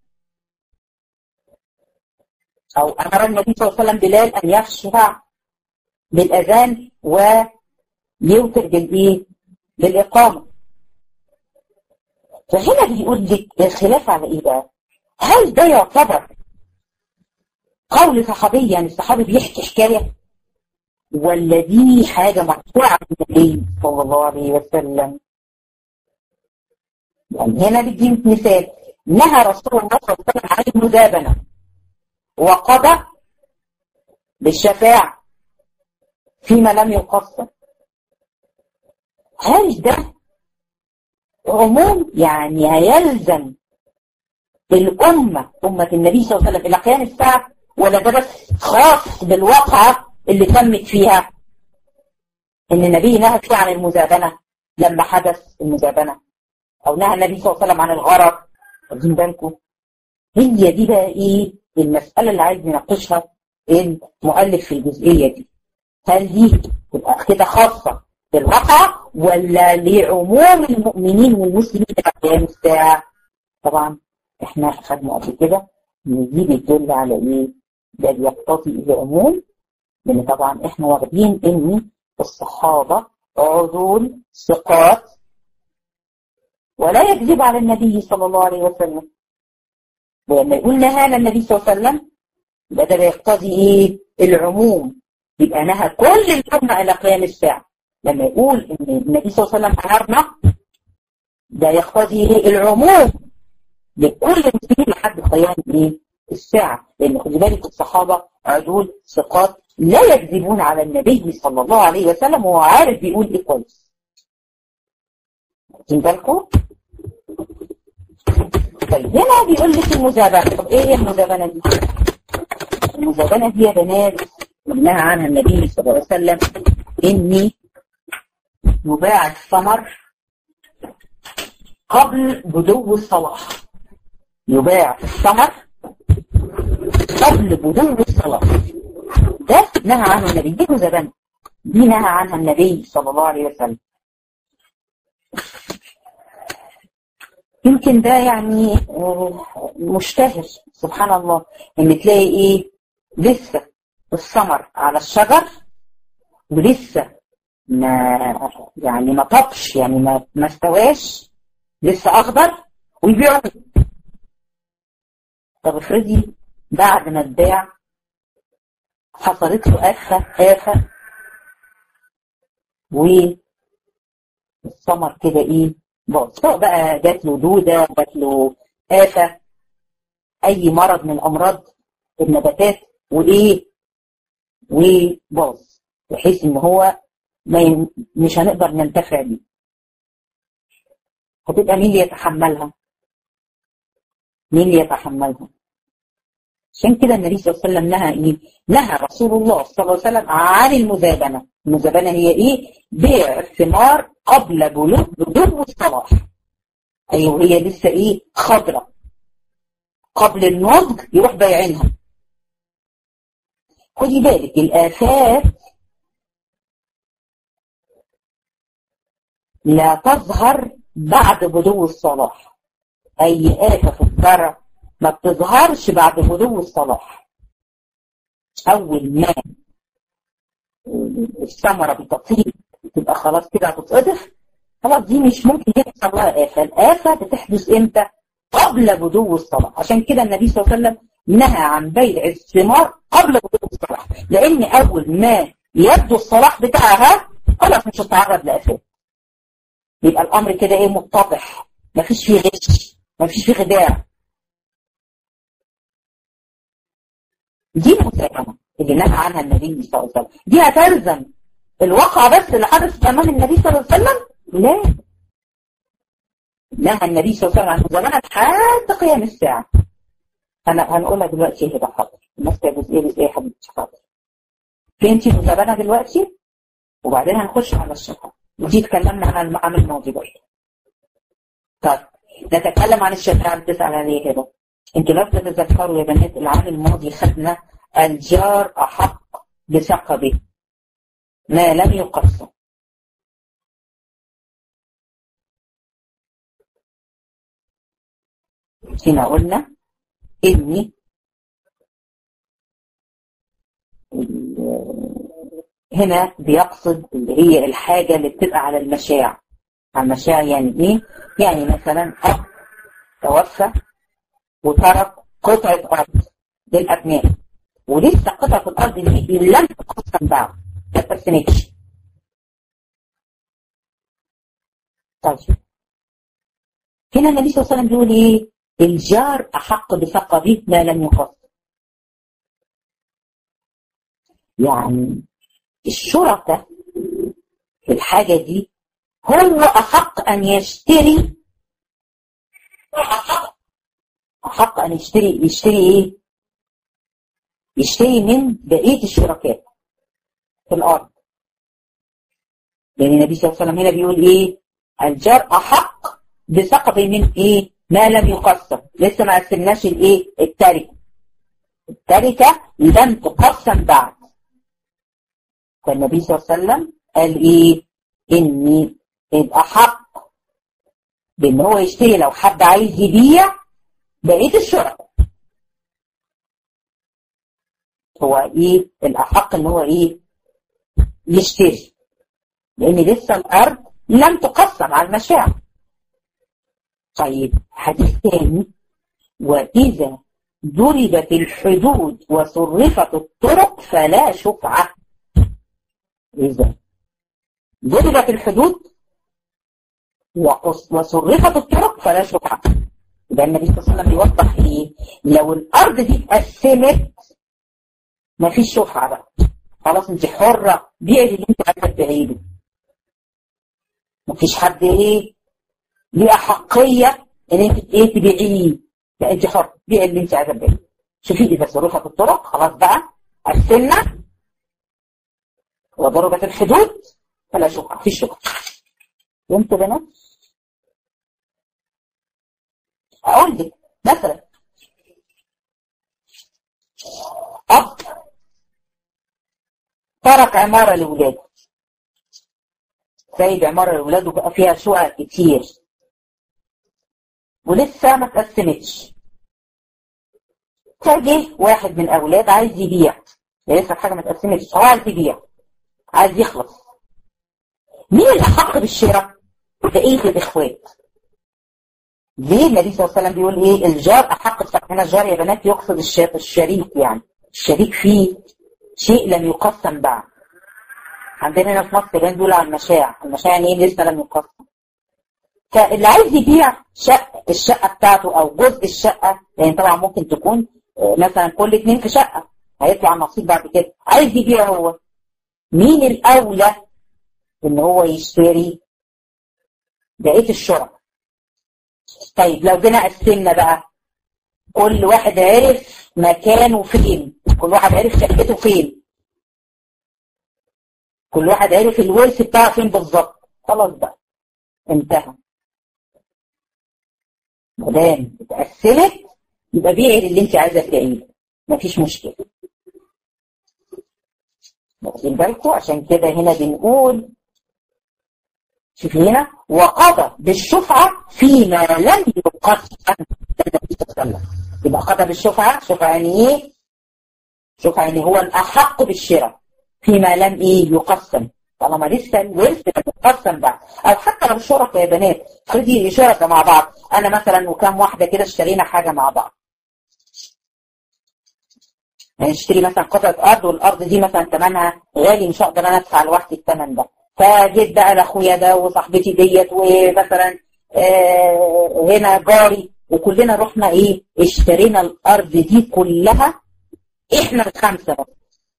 أو أمر النبي صلى الله عليه وسلم بلال أن يشفع بالأذان ويوتر بالإيه؟ بالإقامة. فهنا بيقول لك الخلاف على إيه بقى؟ هل ده يعتبر قول صحابي، يعني الصحابي بيحكي حكاية، ولا دي حاجة مرفوعة من النبي صلى الله عليه وسلم؟ يعني هنا بدي مثال، نهى رسول الله صلى الله عليه وسلم عن المزابنة وقضى بالشفاعة فيما لم يقصر. هل ده عموم يعني هيلزم الأمة أمة النبي صلى الله عليه وسلم إلى قيام الساعة، ولا ده بس خاص بالواقعة اللي تمت فيها إن النبي نهى فيه عن المزابنة لما حدث المزابنة، أو نهى النبي صلى الله عليه وسلم عن الغرر؟ واخدين بالكم؟ هي دي بقى إيه المسألة اللي عايز نناقشها المؤلف في الجزئية دي. هل دي تبقى كده خاصة بالواقعة ولا لعموم المؤمنين والمسلمين إلى قيام الساعة؟ طبعا احنا خدنا قبل كده ان دي بتدل على ايه؟ ده بيقتضي العموم، لان طبعا احنا واخدين ان الصحابه عدول ثقات ولا يكذب على النبي صلى الله عليه وسلم. ولما يقول نهانا النبي صلى الله عليه وسلم ده بيقتضي ايه؟ العموم، يبقى نهى كل الامه الى قيام الساعه. لما يقول ان النبي صلى الله عليه وسلم امرنا ده يقتضي ايه؟ العموم لكل المسلمين لحد قيام ايه؟ الساعه. لان خدي بالك الصحابه عدول ثقات لا يكذبون على النبي صلى الله عليه وسلم، وهو عارف بيقول ايه كويس. واخدين بالكم؟ طيب هنا بيقول لك المزابنه. طب ايه هي المزابنه دي؟ المزابنه دي يا بنات نهى عنها النبي صلى الله عليه وسلم اني يباع الثمر قبل بدو الصلاح. يباع الثمر قبل بدو الصلاح، ده نهى عنه النبي. دي مزابنه، دي نهى عنها النبي صلى الله عليه وسلم. يمكن ده يعني مشتهر سبحان الله ان تلاقي ايه لسه الثمر على الشجر ولسه ما طبش، يعني ما استواش، لسه اخضر ويبيعوا. طب افرضي بعد ما اتباع حصلت له آفة والثمر كده ايه باظ، سواء بقى جات له دودة، جات له آفة، اي مرض من امراض النباتات وباظ، بحيث ان هو مش هنقدر ننتفع بيه. هتبقى مين اللي يتحملها؟ مين اللي يتحملها؟ عشان كده النبي صلى الله عليه وسلم نهى ايه؟ نهى رسول الله صلى الله عليه وسلم عن المزابنة. المزابنة هي ايه؟ بيع الثمار قبل بدو الصلاح. ايوه هي لسه ايه؟ خضرة، قبل النضج يروح بايعينها. خدي بالك الآفات لا تظهر بعد بدو الصلاح. اي آفة في الزرع ما بتظهرش بعد بدو الصلاح. اول ما الثمرة بتطيب تبقى خلاص كده هتتقطف، خلاص دي مش ممكن يحصل لها آفة. الآفة بتحدث امتى؟ قبل بدو الصلاح. عشان كده النبي صلى الله عليه وسلم نهى عن بيع الثمار قبل بدو الصلاح، لان اول ما يبدو الصلاح بتاعها خلاص مش هتتعرض لآفات. يبقى الامر كده ايه؟ متضح، مفيش فيه غش، مفيش فيه خداع. دي المساهمة اللي نهى عنها النبي صلى الله عليه وسلم. دي هتلزم الواقع بس اللي حدث امام النبي صلى الله عليه وسلم؟ لا، نهى النبي صلى الله عليه وسلم عن المزابنة لحد قيام الساعة. هنقولها دلوقتي هنا حاضر. الناس جزئية يا حبيبتي حاضر. فهمتي المزابنة دلوقتي؟ وبعدين هنخش على الشفاعة. ودي اتكلمنا عن العام الماضي برضه. طيب نتكلم عن الشفاعة. بتسأل عليه كده. انتوا لو تتذكروا يا بنات العام الماضي خدنا الجار أحق بثقبه ما لم يقسم. هنا قلنا إني هنا بيقصد اللي هي الحاجة اللي بتبقى على المشاع. على المشاع يعني إيه؟ يعني مثلا أب توفى وترك قطعة أرض للأبناء، ولسه قطعة الأرض دي لم تقسم بعد، ما تقسمتش. طيب هنا النبي صلى الله عليه وسلم بيقول إيه؟ الجار أحق بثقبه ما لم يقسم. يعني الشركاء في الحاجة دي هو أحق أن يشتري أحق أن يشتري إيه؟ يشتري من بقية الشركاء في الأرض. لأن النبي صلى الله عليه وسلم هنا بيقول إيه؟ الجار أحق بسقط من إيه؟ ما لم يقسم. لسه ما قسمناش الإيه؟ التركة لم تقسم بعد. فالنبي صلى الله عليه وسلم قال إيه؟ إني الأحق بأن هو يشتري لو حد عايز يبيع بقية الشركاء. هو إيه؟ الأحق إن هو إيه؟ يشتري. لأن لسه الأرض لم تقسم على المشاع. طيب حديث ثاني: وإذا ضربت الحدود وصرفت الطرق فلا شفعة. إذا ضربت الحدود وصرفت الطرق فلا شفعة. يبقى النبي صلى الله عليه وسلم بيوضح إيه؟ لو الأرض دي اتقسمت مفيش شفعة بقى، خلاص انت حرة بيعي اللي انت عايزة تبيعيه. مفيش حد ايه ليه أحقية ان انت ايه تبيعيه، لا انت حر بيعي اللي انت عايزة تبيعيه. شوفي اذا صرفت الطرق خلاص بقى قسمنا وضربت الحدود فلا شفعة، مفيش شفعة. فهمت يا بنات؟ اقول لك مثلا اب ترك عمارة لولاده، سايب عمارة لولاده بقى فيها شقق كتير ولسه ما اتقسمتش. فجه واحد من الاولاد عايز يبيع، لسه الحاجه ما اتقسمتش، هو عايز يبيع، عايز يخلص. مين الاحق بالشراء؟ بقيه الاخوات. ليه النبي صلى الله عليه وسلم بيقول ايه؟ الجار احق. هنا الجار يا بنات يقصد الشريك، يعني الشريك فيه شيء لم يقسم بعد. عندنا هنا في مصر بيقولوا على المشاع، المشاع يعني ايه؟ لسه لم يقسم. فاللي عايز يبيع الشقه بتاعته او جزء الشقه، يعني طبعا ممكن تكون مثلا كل 2 في شقه هيطلع النصيب بعد كده، عايز يبيع هو، مين الاولى ان هو يشتري بقيه الشركاء؟ طيب لو جينا قسمنا بقى، كل واحد عرف مكانه فين، كل واحد عرف شقته فين، كل واحد عرف الورث بتاعه فين بالظبط، خلاص بقى انتهى. ما دام اتقسمت يبقى بيعي اللي انت عايزه تبيعيه، مفيش مشكله. واخدين بالكم؟ عشان كده هنا بنقول شوفي هنا: وقضى بالشفعه فيما لم يقسم. يبقى قضى بالشفعه، شفعه يعني ايه؟ شفعه يعني هو الاحق بالشراء فيما لم ايه يقسم، طالما لسه الورث لم يقسم بعد. او حتى لو شركاء يا بنات، خدي شركاء مع بعض، انا مثلا وكام واحده كده اشترينا حاجه مع بعض، يعني نشتري مثلا قطعه ارض، والارض دي مثلا ثمنها غالي مش هقدر انا ادفع لوحدي الثمن ده، فجيت بقى لاخويا ده وصاحبتي ديت ومثلا هنا جاري، وكلنا رحنا ايه اشترينا الارض دي كلها احنا ال5 بس.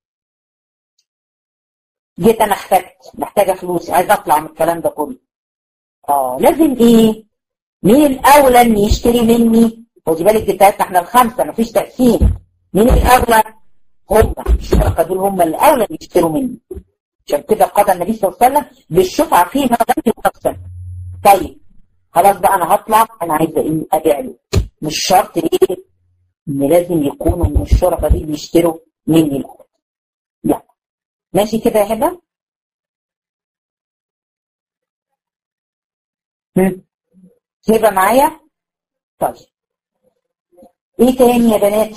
جيت انا محتاجه فلوس، عايز اطلع من الكلام ده كله، لازم ايه؟ مين الاولى ان يشتري مني؟ خدي بالك دي بتاعتنا احنا ال5 مفيش تقسيم. مين الاولى؟ هم الشركاء دول هم الاولى ان يشتروا مني. عشان كده قضى النبي صلى الله عليه وسلم بالشفعه فيما لم يقسم. طيب خلاص بقى انا هطلع، انا عايزه ايه؟ ابيع له. مش شرط ايه ان لازم يكونوا من الشركاء دي بيشتروا مني الاول، لا. ماشي كده يا هبه؟ هبه معايا؟ طيب ايه تاني يا بنات؟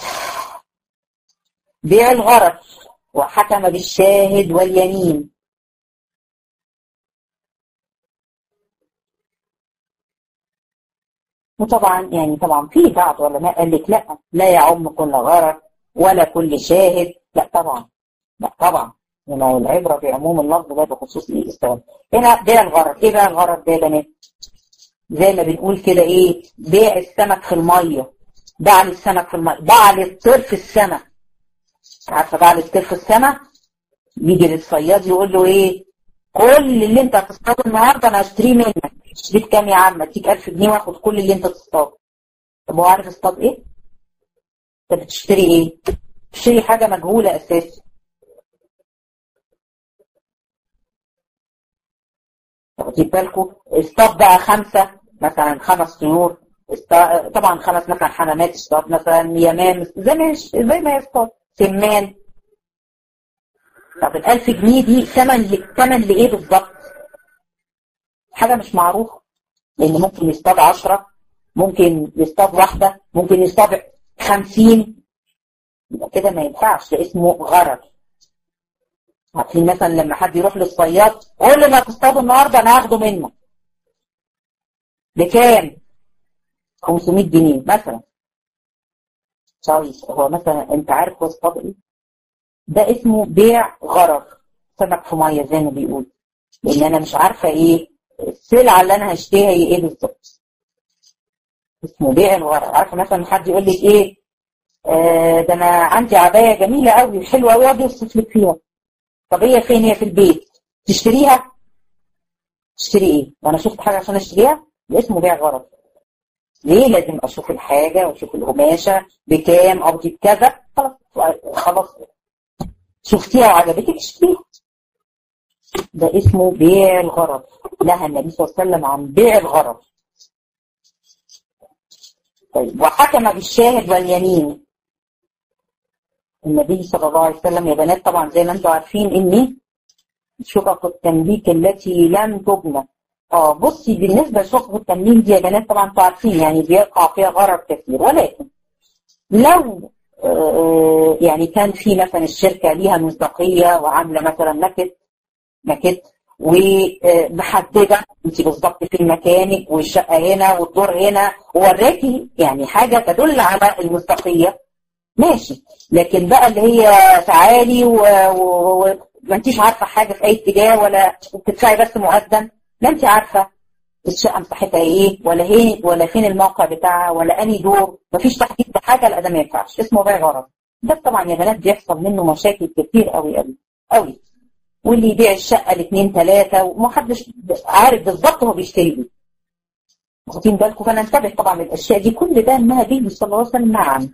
بيع الغرض وحكم بالشاهد واليمين. وطبعا يعني طبعا في بعض علماء قال لك لا يعم كل غرض ولا كل شاهد، لا طبعا، لا طبعا، هنا العبره بعموم اللفظ لا بخصوص الاستواء. هنا بيع الغرض، ايه بقى الغرض ده يا بنات؟ زي ما بنقول كده ايه؟ بيع السمك في الميه، باع السمك في الميه، باع للطير في السماء. عارفه باع للطير في السماء؟ يجي للصياد يقول له ايه؟ كل اللي انت هتصطاده النهارده انا هشتريه منك. اشتريت كام يا عم؟ اديك 1000 جنيه واخد كل اللي انت تصطاده. طب هو عارف اصطاد ايه؟ انت بتشتري ايه؟ بتشتري حاجة مجهولة اساسا. واخدين بالكم؟ اصطاد بقى 5 مثلا 5 طيور، طبعا 5 مثلا حمامات، اصطاد مثلا يمام زي ما يصطاد سمان. طب ال 1000 جنيه دي ثمن لإيه بالظبط؟ حاجة مش معروفة، لأن ممكن يصطاد 10، ممكن يصطاد واحدة، ممكن يصطاد 50. يبقى كده ما ينفعش، ده اسمه غرر. عارفين مثلا لما حد يروح للصياد قول له ما تصطادوا النهارده انا هاخده منه بكام؟ 500 جنيه مثلا. طيب هو مثلا انت عارف هو اصطاد ايه؟ ده اسمه بيع غرر، سمك في ميه زي ما بيقول، لان انا مش عارفه ايه السلعه اللي انا هشتريها هي ايه بالظبط. اسمه بيع الغرر. عارفه مثلا حد يقول لك ايه؟ ده انا عندي عبايه جميله قوي وحلوه قوي، يقعد يوصف لك فيها. طب هي فين؟ هي في البيت، تشتريها؟ تشتري ايه؟ وانا شفت حاجه عشان اشتريها؟ ده اسمه بيع غرر. ليه؟ لازم اشوف الحاجه واشوف القماشه بكام او بكذا. خلاص شفتيها وعجبتك اشتريها. ده اسمه بيع الغرر. نهى النبي صلى الله عليه وسلم عن بيع الغرر. طيب وحكم بالشاهد واليمين. النبي صلى الله عليه وسلم يا بنات طبعا زي ما انتم عارفين ان شقق التمليك التي لم تبنى. بصي بالنسبه لشقق التمليك دي يا بنات طبعا انتم عارفين يعني بيقع فيها غرر كثير، ولكن لو يعني كان في مثلا الشركه ليها مصداقيه وعامله مثلا ماكت ومحدده انت بالظبط فين مكانك والشقه هنا والدور هنا، ووراكي يعني حاجه تدل على المصداقيه، ماشي. لكن بقى اللي هي تعالي وما انتيش عارفه حاجه في اي اتجاه، ولا بتدفعي بس مقدم، لا انت عارفه الشقه مساحتها ايه ولا فين الموقع بتاعها ولا انهي دور، مفيش تحديد بحاجه، لا ده ما ينفعش، اسمه بيع غرض. ده طبعا يا بنات بيحصل منه مشاكل كتير قوي قوي قوي، واللي يبيع الشقه ل2 3 ومحدش عارف بالظبط هو بيشتري ايه. واخدين بالكم؟ فننتبه طبعا الاشياء دي كل ده انها بيجي صلى الله عليه وسلم عنه.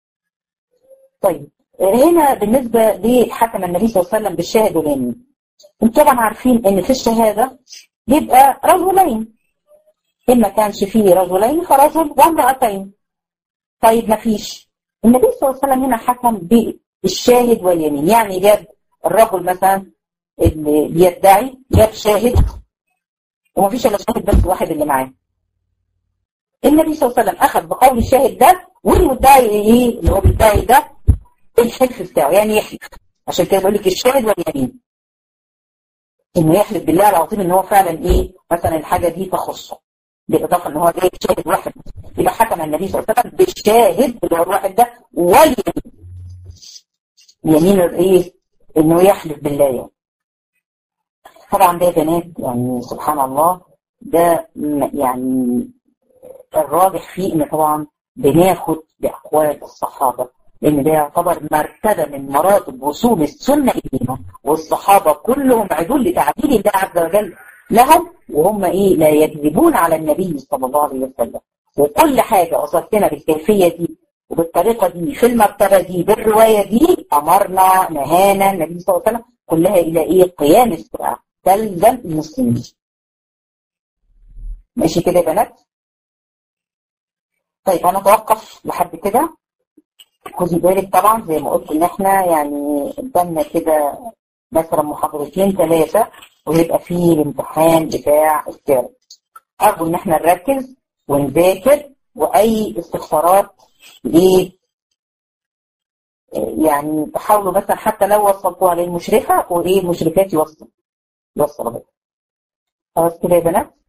طيب هنا بالنسبه لحكم النبي صلى الله عليه وسلم بالشاهد واليمين، انتم طبعا عارفين ان في الشهاده بيبقى رجلين، إن ما كانش فيه رجلين فرجل وامرأتين. طيب ما فيش، النبي صلى الله عليه وسلم هنا حكم بالشاهد واليمين، يعني جاب الرجل مثلا اللي بيدعي جاب شاهد وما فيش الا شاهد بس واحد اللي معاه. النبي صلى الله عليه وسلم اخذ بقول الشاهد ده، والمدعي ايه اللي هو بيدعي ده الحلف بتاعه، يعني يحلف. عشان كده بقول لك الشاهد واليمين، انه يحلف بالله العظيم ان هو فعلا ايه مثلا الحاجه دي تخصه، بالاضافه ان هو جاي شاهد واحد. يبقى حكم النبي صلى الله عليه وسلم بالشاهد اللي هو الواحد ده واليمين. يمين ايه؟ انه يحلف بالله يعني. طبعا ده يا بنات يعني سبحان الله، ده يعني الراجح فيه ان طبعا بناخد باقوال الصحابه، لان ده يعتبر مرتبه من مراتب وصول السنه الينا، والصحابه كلهم عدول لتعديل الله عز وجل لهم، وهم ايه لا يكذبون على النبي صلى الله عليه وسلم. وكل حاجه وصلتنا بالكيفيه دي وبالطريقه دي في المرتبه دي بالروايه دي امرنا نهانا النبي صلى الله عليه وسلم كلها الى ايه؟ قيام الساعه تلزم المسلمين. ماشي كده يا بنات؟ طيب انا اتوقف لحد كده. خدي بالك طبعا زي ما قلت ان احنا يعني قدامنا كده مثلا محاضرتين 3 ويبقى فيه الامتحان بتاع الترم. ارجو ان احنا نركز ونذاكر، واي استفسارات ايه يعني تحاولوا مثلا حتى لو وصلتوها للمشرفه وايه المشرفات يوصلوا بقى. خلاص كده يا بنات؟